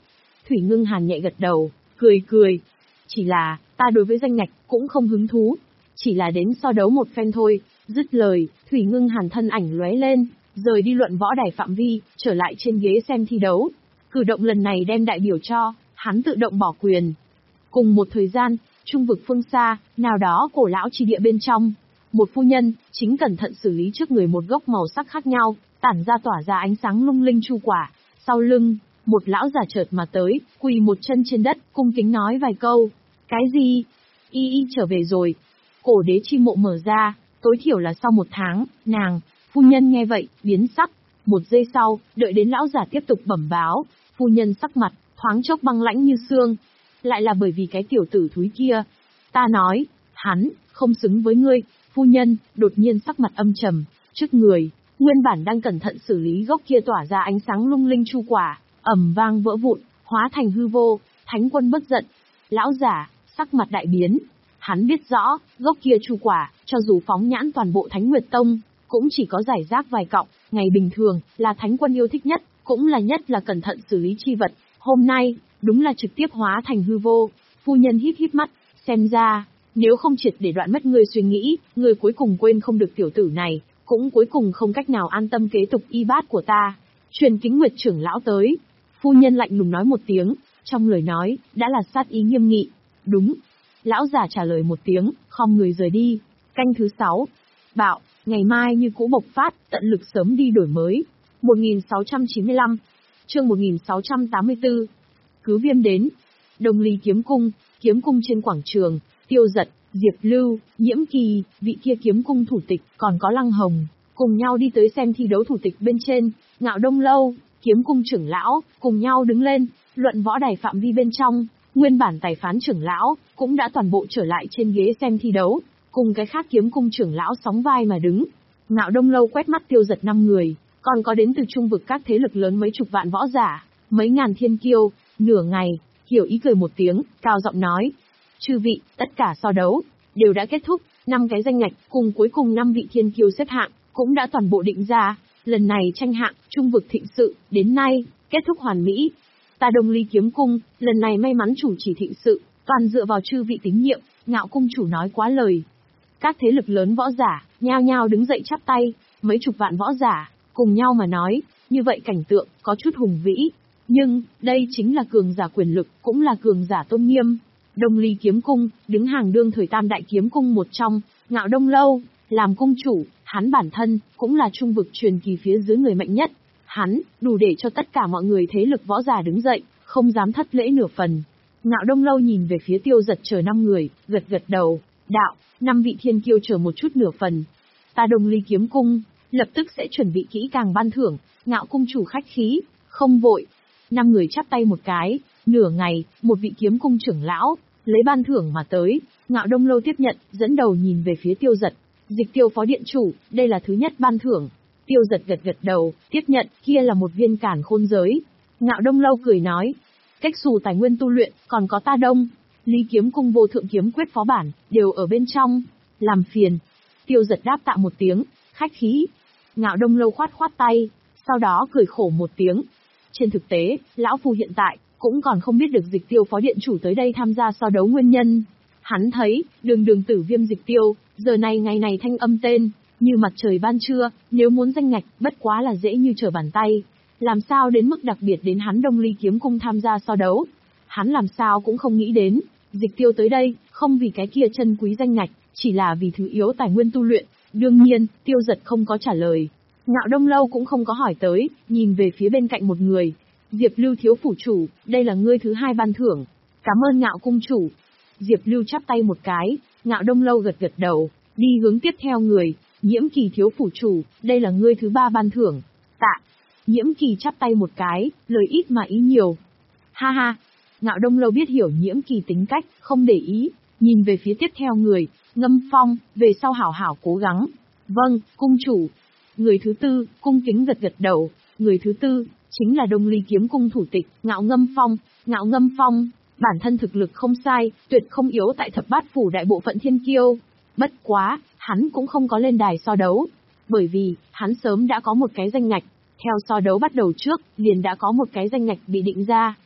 Thủy Ngưng Hàn nhẹ gật đầu, cười cười. Chỉ là, ta đối với danh ngạch cũng không hứng thú. Chỉ là đến so đấu một phen thôi. Dứt lời, Thủy Ngưng Hàn thân ảnh lóe lên, rời đi luận võ đài phạm vi, trở lại trên ghế xem thi đấu. Cử động lần này đem đại biểu cho, hắn tự động bỏ quyền. Cùng một thời gian, trung vực phương xa, nào đó cổ lão chi địa bên trong. Một phu nhân, chính cẩn thận xử lý trước người một gốc màu sắc khác nhau, tản ra tỏa ra ánh sáng lung linh chu quả. Sau lưng, một lão già chợt mà tới, quỳ một chân trên đất, cung kính nói vài câu. Cái gì? Y y trở về rồi. Cổ đế chi mộ mở ra, tối thiểu là sau một tháng, nàng, phu nhân nghe vậy, biến sắc. Một giây sau, đợi đến lão già tiếp tục bẩm báo, phu nhân sắc mặt, thoáng chốc băng lãnh như xương. Lại là bởi vì cái tiểu tử thúi kia. Ta nói, hắn, không xứng với ngươi. Phu nhân, đột nhiên sắc mặt âm trầm, trước người, nguyên bản đang cẩn thận xử lý gốc kia tỏa ra ánh sáng lung linh chu quả, ầm vang vỡ vụn, hóa thành hư vô, thánh quân bất giận. Lão giả, sắc mặt đại biến. Hắn biết rõ, gốc kia chu quả, cho dù phóng nhãn toàn bộ Thánh Nguyệt Tông, cũng chỉ có giải rác vài cọng, ngày bình thường, là thánh quân yêu thích nhất, cũng là nhất là cẩn thận xử lý chi vật. Hôm nay, đúng là trực tiếp hóa thành hư vô. Phu nhân híp híp mắt, xem ra, nếu không triệt để đoạn mất ngươi suy nghĩ, ngươi cuối cùng quên không được tiểu tử này, cũng cuối cùng không cách nào an tâm kế tục y bát của ta. Truyền Kính Nguyệt trưởng lão tới. Phu nhân lạnh lùng nói một tiếng, trong lời nói, đã là sát ý nghiêm nghị. Đúng. Lão già trả lời một tiếng, khom người rời đi. Canh thứ sáu. Bạo, ngày mai như cũ bộc phát, tận lực sớm đi đổi mới. một nghìn sáu trăm chín mươi lăm. Chương một nghìn sáu trăm tám mươi tư. Cứ Viêm đến. Đông Ly kiếm cung, kiếm cung trên quảng trường, Tiêu Dật, Diệp Lưu, Nhiễm Kỳ, vị kia kiếm cung thủ tịch, còn có Lăng Hồng, cùng nhau đi tới xem thi đấu thủ tịch bên trên. Ngạo Đông Lâu, kiếm cung trưởng lão, cùng nhau đứng lên, luận võ đài phạm vi bên trong. Nguyên bản tài phán trưởng lão, cũng đã toàn bộ trở lại trên ghế xem thi đấu, cùng cái khác kiếm cung trưởng lão sóng vai mà đứng. Ngạo Đông Lâu quét mắt Tiêu Dật năm người, còn có đến từ trung vực các thế lực lớn mấy chục vạn võ giả, mấy ngàn thiên kiêu, nửa ngày, hiểu ý cười một tiếng, cao giọng nói. Chư vị, tất cả so đấu, đều đã kết thúc, năm cái danh ngạch, cùng cuối cùng năm vị thiên kiêu xếp hạng, cũng đã toàn bộ định ra. Lần này tranh hạng, trung vực thịnh sự, đến nay, kết thúc hoàn mỹ. Ta Đông Ly kiếm cung, lần này may mắn chủ chỉ thịnh sự, toàn dựa vào chư vị tín nhiệm. Ngạo cung chủ nói quá lời. Các thế lực lớn võ giả, nhao nhao đứng dậy chắp tay, mấy chục vạn võ giả, cùng nhau mà nói, như vậy cảnh tượng, có chút hùng vĩ. Nhưng, đây chính là cường giả quyền lực, cũng là cường giả tôn nghiêm. Đông Ly kiếm cung, đứng hàng đương thời tam đại kiếm cung một trong, Ngạo Đông Lâu, làm cung chủ, hắn bản thân, cũng là trung vực truyền kỳ phía dưới người mạnh nhất. Hắn, đủ để cho tất cả mọi người thế lực võ giả đứng dậy, không dám thất lễ nửa phần. Ngạo Đông Lâu nhìn về phía Tiêu Dật chờ năm người, gật gật đầu, đạo, năm vị thiên kiêu chờ một chút nửa phần. Ta Đông Ly kiếm cung, lập tức sẽ chuẩn bị kỹ càng ban thưởng. Ngạo cung chủ khách khí, không vội. Năm người chắp tay một cái, nửa ngày, một vị kiếm cung trưởng lão, lấy ban thưởng mà tới. Ngạo Đông Lâu tiếp nhận, dẫn đầu nhìn về phía Tiêu Dật. Dịch Tiêu phó điện chủ, đây là thứ nhất ban thưởng. Tiêu Dật gật gật đầu, tiếp nhận, kia là một viên cản khôn giới. Ngạo Đông Lâu cười nói, cách xù tài nguyên tu luyện, còn có ta Đông Ly kiếm cung vô thượng kiếm quyết phó bản, đều ở bên trong. Làm phiền. Tiêu Dật đáp tạ một tiếng, khách khí. Ngạo Đông Lâu khoát khoát tay, sau đó cười khổ một tiếng. Trên thực tế, lão phu hiện tại, cũng còn không biết được Dịch Tiêu phó điện chủ tới đây tham gia so đấu nguyên nhân. Hắn thấy, đường đường tử viêm Dịch Tiêu, giờ này ngày này thanh âm tên, như mặt trời ban trưa, nếu muốn danh ngạch, bất quá là dễ như trở bàn tay. Làm sao đến mức đặc biệt đến hắn Đông Ly kiếm cung tham gia so đấu. Hắn làm sao cũng không nghĩ đến, Dịch Tiêu tới đây, không vì cái kia chân quý danh ngạch, chỉ là vì thứ yếu tài nguyên tu luyện. Đương nhiên, Tiêu Dật không có trả lời. Ngạo Đông Lâu cũng không có hỏi tới, nhìn về phía bên cạnh một người. Diệp Lưu thiếu phủ chủ, đây là ngươi thứ hai ban thưởng. Cảm ơn Ngạo cung chủ. Diệp Lưu chắp tay một cái, Ngạo Đông Lâu gật gật đầu, đi hướng tiếp theo người. Nhiễm Kỳ thiếu phủ chủ, đây là ngươi thứ ba ban thưởng. Tạ. Nhiễm Kỳ chắp tay một cái, lời ít mà ý nhiều. Ha ha. Ngạo Đông Lâu biết hiểu Nhiễm Kỳ tính cách, không để ý, nhìn về phía tiếp theo người. Ngâm Phong, về sau hảo hảo cố gắng. Vâng, cung chủ. Người thứ tư, cung kính gật gật đầu. Người thứ tư, chính là Đông Ly kiếm cung thủ tịch, Ngạo Ngâm Phong. Ngạo Ngâm Phong, bản thân thực lực không sai, tuyệt không yếu tại thập bát phủ đại bộ phận thiên kiêu. Bất quá, hắn cũng không có lên đài so đấu. Bởi vì, hắn sớm đã có một cái danh ngạch. Theo so đấu bắt đầu trước, liền đã có một cái danh ngạch bị định ra.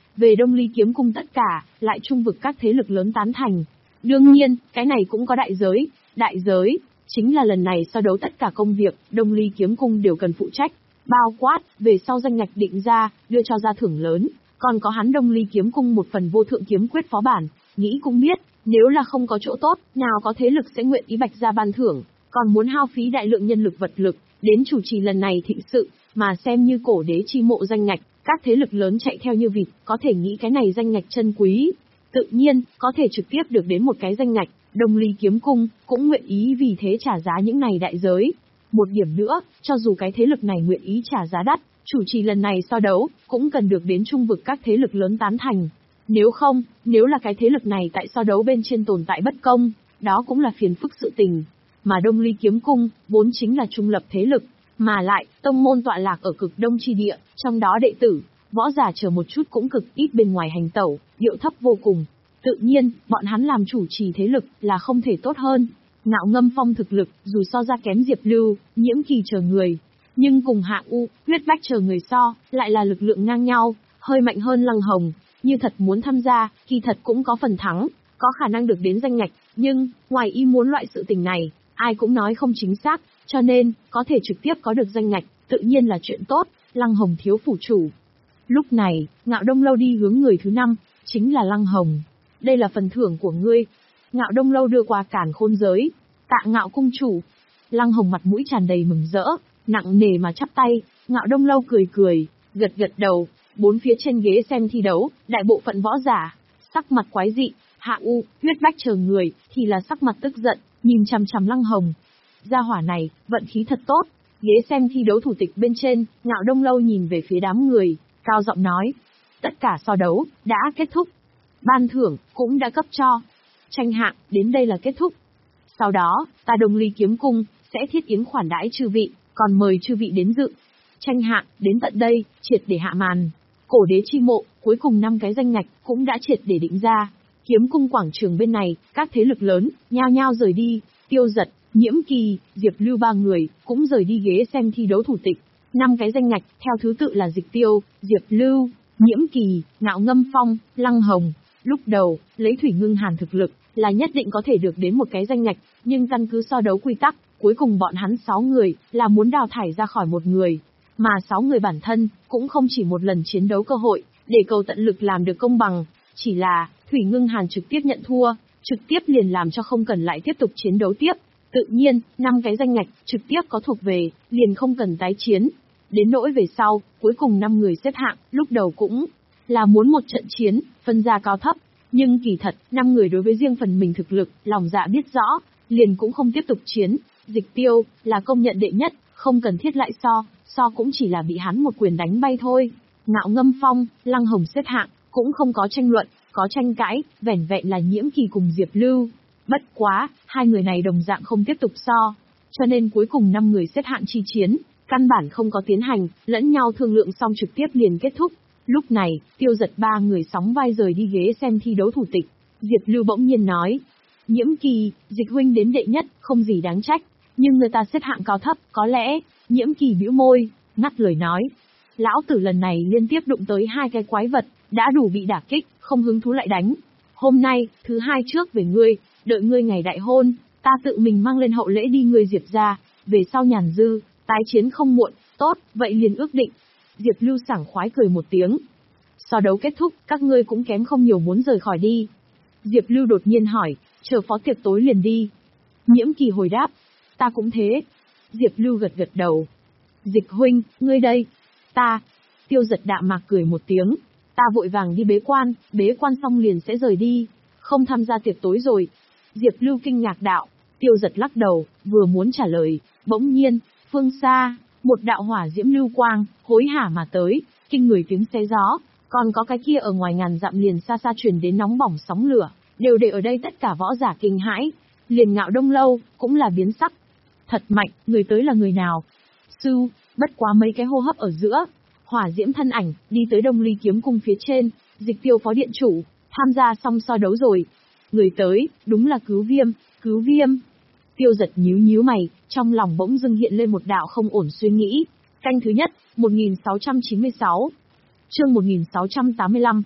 về Đông Ly kiếm cung tất cả, lại trung vực các thế lực lớn tán thành. Đương nhiên, cái này cũng có đại giới, đại giới, chính là lần này so đấu tất cả công việc, Đông Ly kiếm cung đều cần phụ trách, bao quát, về sau danh ngạch định ra, đưa cho ra thưởng lớn, còn có hắn Đông Ly kiếm cung một phần vô thượng kiếm quyết phó bản, nghĩ cũng biết, nếu là không có chỗ tốt, nào có thế lực sẽ nguyện ý bạch ra ban thưởng, còn muốn hao phí đại lượng nhân lực vật lực, đến chủ trì lần này thịnh sự, mà xem như cổ đế chi mộ danh ngạch, các thế lực lớn chạy theo như vịt, có thể nghĩ cái này danh ngạch chân quý. Tự nhiên, có thể trực tiếp được đến một cái danh ngạch, Đông Ly kiếm cung, cũng nguyện ý vì thế trả giá những này đại giới. Một điểm nữa, cho dù cái thế lực này nguyện ý trả giá đắt, chủ trì lần này so đấu, cũng cần được đến trung vực các thế lực lớn tán thành. Nếu không, nếu là cái thế lực này tại so đấu bên trên tồn tại bất công, đó cũng là phiền phức sự tình. Mà Đông Ly kiếm cung, vốn chính là trung lập thế lực, mà lại, tông môn tọa lạc ở cực đông chi địa, trong đó đệ tử, võ giả chờ một chút cũng cực ít bên ngoài hành tẩu, điệu thấp vô cùng. Tự nhiên, bọn hắn làm chủ trì thế lực là không thể tốt hơn. Ngạo Ngâm Phong thực lực, dù so ra kém Diệp Lưu, Nhiễm Kỳ chờ người, nhưng cùng Hạ U, Huyết Bách chờ người so, lại là lực lượng ngang nhau, hơi mạnh hơn Lăng Hồng. Như thật muốn tham gia, kỳ thật cũng có phần thắng, có khả năng được đến danh ngạch, nhưng, ngoài ý muốn loại sự tình này, ai cũng nói không chính xác, cho nên, có thể trực tiếp có được danh ngạch, tự nhiên là chuyện tốt, Lăng Hồng thiếu phủ chủ. Lúc này, Ngạo Đông Lâu đi hướng người thứ năm, chính là Lăng Hồng. Đây là phần thưởng của ngươi. Ngạo Đông Lâu đưa qua cản khôn giới. Tạ Ngạo cung chủ. Lăng Hồng mặt mũi tràn đầy mừng rỡ, nặng nề mà chắp tay. Ngạo Đông Lâu cười cười, gật gật đầu. Bốn phía trên ghế xem thi đấu, đại bộ phận võ giả, sắc mặt quái dị. Hạ U, Huyết Bách chờ người, thì là sắc mặt tức giận, nhìn chằm chằm Lăng Hồng. Gia hỏa này, vận khí thật tốt. Ghế xem thi đấu thủ tịch bên trên, Ngạo Đông Lâu nhìn về phía đám người, cao giọng nói. Tất cả so đấu, đã kết thúc. Ban thưởng, cũng đã cấp cho. Tranh hạng, đến đây là kết thúc. Sau đó, ta Đông Ly kiếm cung, sẽ thiết yến khoản đãi chư vị, còn mời chư vị đến dự. Tranh hạng, đến tận đây, triệt để hạ màn. Cổ đế chi mộ, cuối cùng năm cái danh ngạch, cũng đã triệt để định ra. Kiếm cung quảng trường bên này, các thế lực lớn, nhao nhao rời đi. Tiêu Giật, Nhiễm Kỳ, Diệp Lưu ba người, cũng rời đi ghế xem thi đấu thủ tịch. Năm cái danh ngạch, theo thứ tự là Dịch Tiêu, Diệp Lưu, Nhiễm Kỳ, Ngạo Ngâm Phong, Lăng Hồng. Lúc đầu, lấy Thủy Ngưng Hàn thực lực, là nhất định có thể được đến một cái danh ngạch, nhưng căn cứ so đấu quy tắc, cuối cùng bọn hắn sáu người, là muốn đào thải ra khỏi một người. Mà sáu người bản thân, cũng không chỉ một lần chiến đấu cơ hội, để cầu tận lực làm được công bằng. Chỉ là, Thủy Ngưng Hàn trực tiếp nhận thua, trực tiếp liền làm cho không cần lại tiếp tục chiến đấu tiếp. Tự nhiên, năm cái danh ngạch, trực tiếp có thuộc về, liền không cần tái chiến. Đến nỗi về sau, cuối cùng năm người xếp hạng, lúc đầu cũng là muốn một trận chiến, phân ra cao thấp. Nhưng kỳ thật, năm người đối với riêng phần mình thực lực, lòng dạ biết rõ, liền cũng không tiếp tục chiến. Dịch Tiêu, là công nhận đệ nhất, không cần thiết lại so, so cũng chỉ là bị hắn một quyền đánh bay thôi. Ngạo Ngâm Phong, Lăng Hồng xếp hạng, cũng không có tranh luận, có tranh cãi, vẻn vẹn là Nhiễm Kỳ cùng Diệp Lưu. Bất quá, hai người này đồng dạng không tiếp tục so, cho nên cuối cùng năm người xếp hạng chi chiến, căn bản không có tiến hành, lẫn nhau thương lượng xong trực tiếp liền kết thúc. Lúc này, Tiêu Giật ba người sóng vai rời đi ghế xem thi đấu thủ tịch. Diệp Lưu bỗng nhiên nói, Nhiễm Kỳ, Dịch huynh đến đệ nhất, không gì đáng trách, nhưng người ta xếp hạng cao thấp, có lẽ. Nhiễm Kỳ bĩu môi, ngắt lời nói, lão tử lần này liên tiếp đụng tới hai cái quái vật, đã đủ bị đả kích, không hứng thú lại đánh. Hôm nay, thứ hai trước về ngươi, đợi ngươi ngày đại hôn, ta tự mình mang lên hậu lễ đi ngươi Diệp ra, về sau nhàn dư, tái chiến không muộn, tốt, vậy liền ước định. Diệp Lưu sảng khoái cười một tiếng. So đấu kết thúc, các ngươi cũng kém không nhiều muốn rời khỏi đi. Diệp Lưu đột nhiên hỏi, chờ phó tiệc tối liền đi. Nhiễm Kỳ hồi đáp, ta cũng thế. Diệp Lưu gật gật đầu. Dịch huynh, ngươi đây. Ta. Tiêu Giật đạm mạc cười một tiếng. Ta vội vàng đi bế quan, bế quan xong liền sẽ rời đi. Không tham gia tiệc tối rồi. Diệp Lưu kinh ngạc đạo. Tiêu Giật lắc đầu, vừa muốn trả lời, bỗng nhiên, phương xa, một đạo hỏa diễm lưu quang, hối hả mà tới, kinh người tiếng xé gió, còn có cái kia ở ngoài ngàn dặm liền xa xa truyền đến nóng bỏng sóng lửa, đều để ở đây tất cả võ giả kinh hãi, liền Ngạo Đông Lâu, cũng là biến sắc. Thật mạnh, người tới là người nào? Sư, bất quá mấy cái hô hấp ở giữa, hỏa diễm thân ảnh, đi tới Đông Ly kiếm cung phía trên, Dịch Tiêu phó điện chủ, tham gia xong so đấu rồi. Người tới, đúng là Cứu Viêm, Cứu Viêm. Tiêu Giật nhíu nhíu mày, trong lòng bỗng dưng hiện lên một đạo không ổn suy nghĩ. Canh thứ nhất, một nghìn sáu trăm chín mươi sáu. Chương một nghìn sáu trăm tám mươi lăm,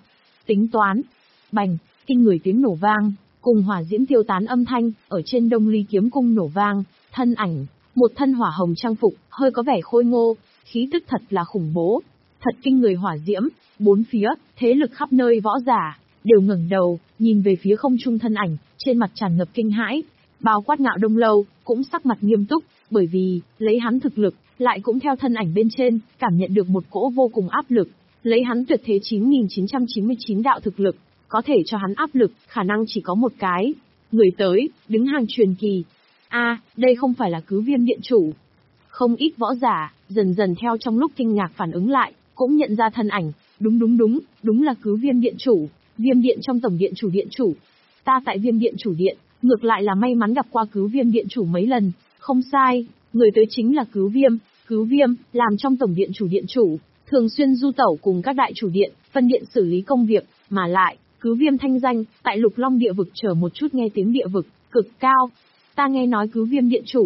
tính toán. Bành, kinh người tiếng nổ vang, cùng hỏa diễm tiêu tán âm thanh, ở trên Đông Ly kiếm cung nổ vang, thân ảnh, một thân hỏa hồng trang phục, hơi có vẻ khôi ngô, khí tức thật là khủng bố, thật kinh người hỏa diễm, bốn phía, thế lực khắp nơi võ giả, đều ngẩng đầu, nhìn về phía không trung thân ảnh, trên mặt tràn ngập kinh hãi, bao quát Ngạo Đông Lâu, cũng sắc mặt nghiêm túc, bởi vì, lấy hắn thực lực, lại cũng theo thân ảnh bên trên, cảm nhận được một cỗ vô cùng áp lực, lấy hắn tuyệt thế chín nghìn chín trăm chín mươi chín đạo thực lực, có thể cho hắn áp lực, khả năng chỉ có một cái. Người tới, đứng hàng truyền kỳ. A, đây không phải là Cứ Viêm điện chủ. Không ít võ giả, dần dần theo trong lúc kinh ngạc phản ứng lại, cũng nhận ra thân ảnh, đúng đúng đúng, đúng là Cứ Viêm điện chủ, Viêm điện trong tổng điện chủ điện chủ. Ta tại Viêm điện chủ điện, ngược lại là may mắn gặp qua Cứ Viêm điện chủ mấy lần, không sai, người tới chính là Cứ Viêm, Cứ Viêm, làm trong tổng điện chủ điện chủ, thường xuyên du tẩu cùng các đại chủ điện, phân điện xử lý công việc, mà lại, Cứ Viêm thanh danh, tại Lục Long địa vực chờ một chút nghe tiếng địa vực, cực cao. Ta nghe nói Cứ Viêm điện chủ,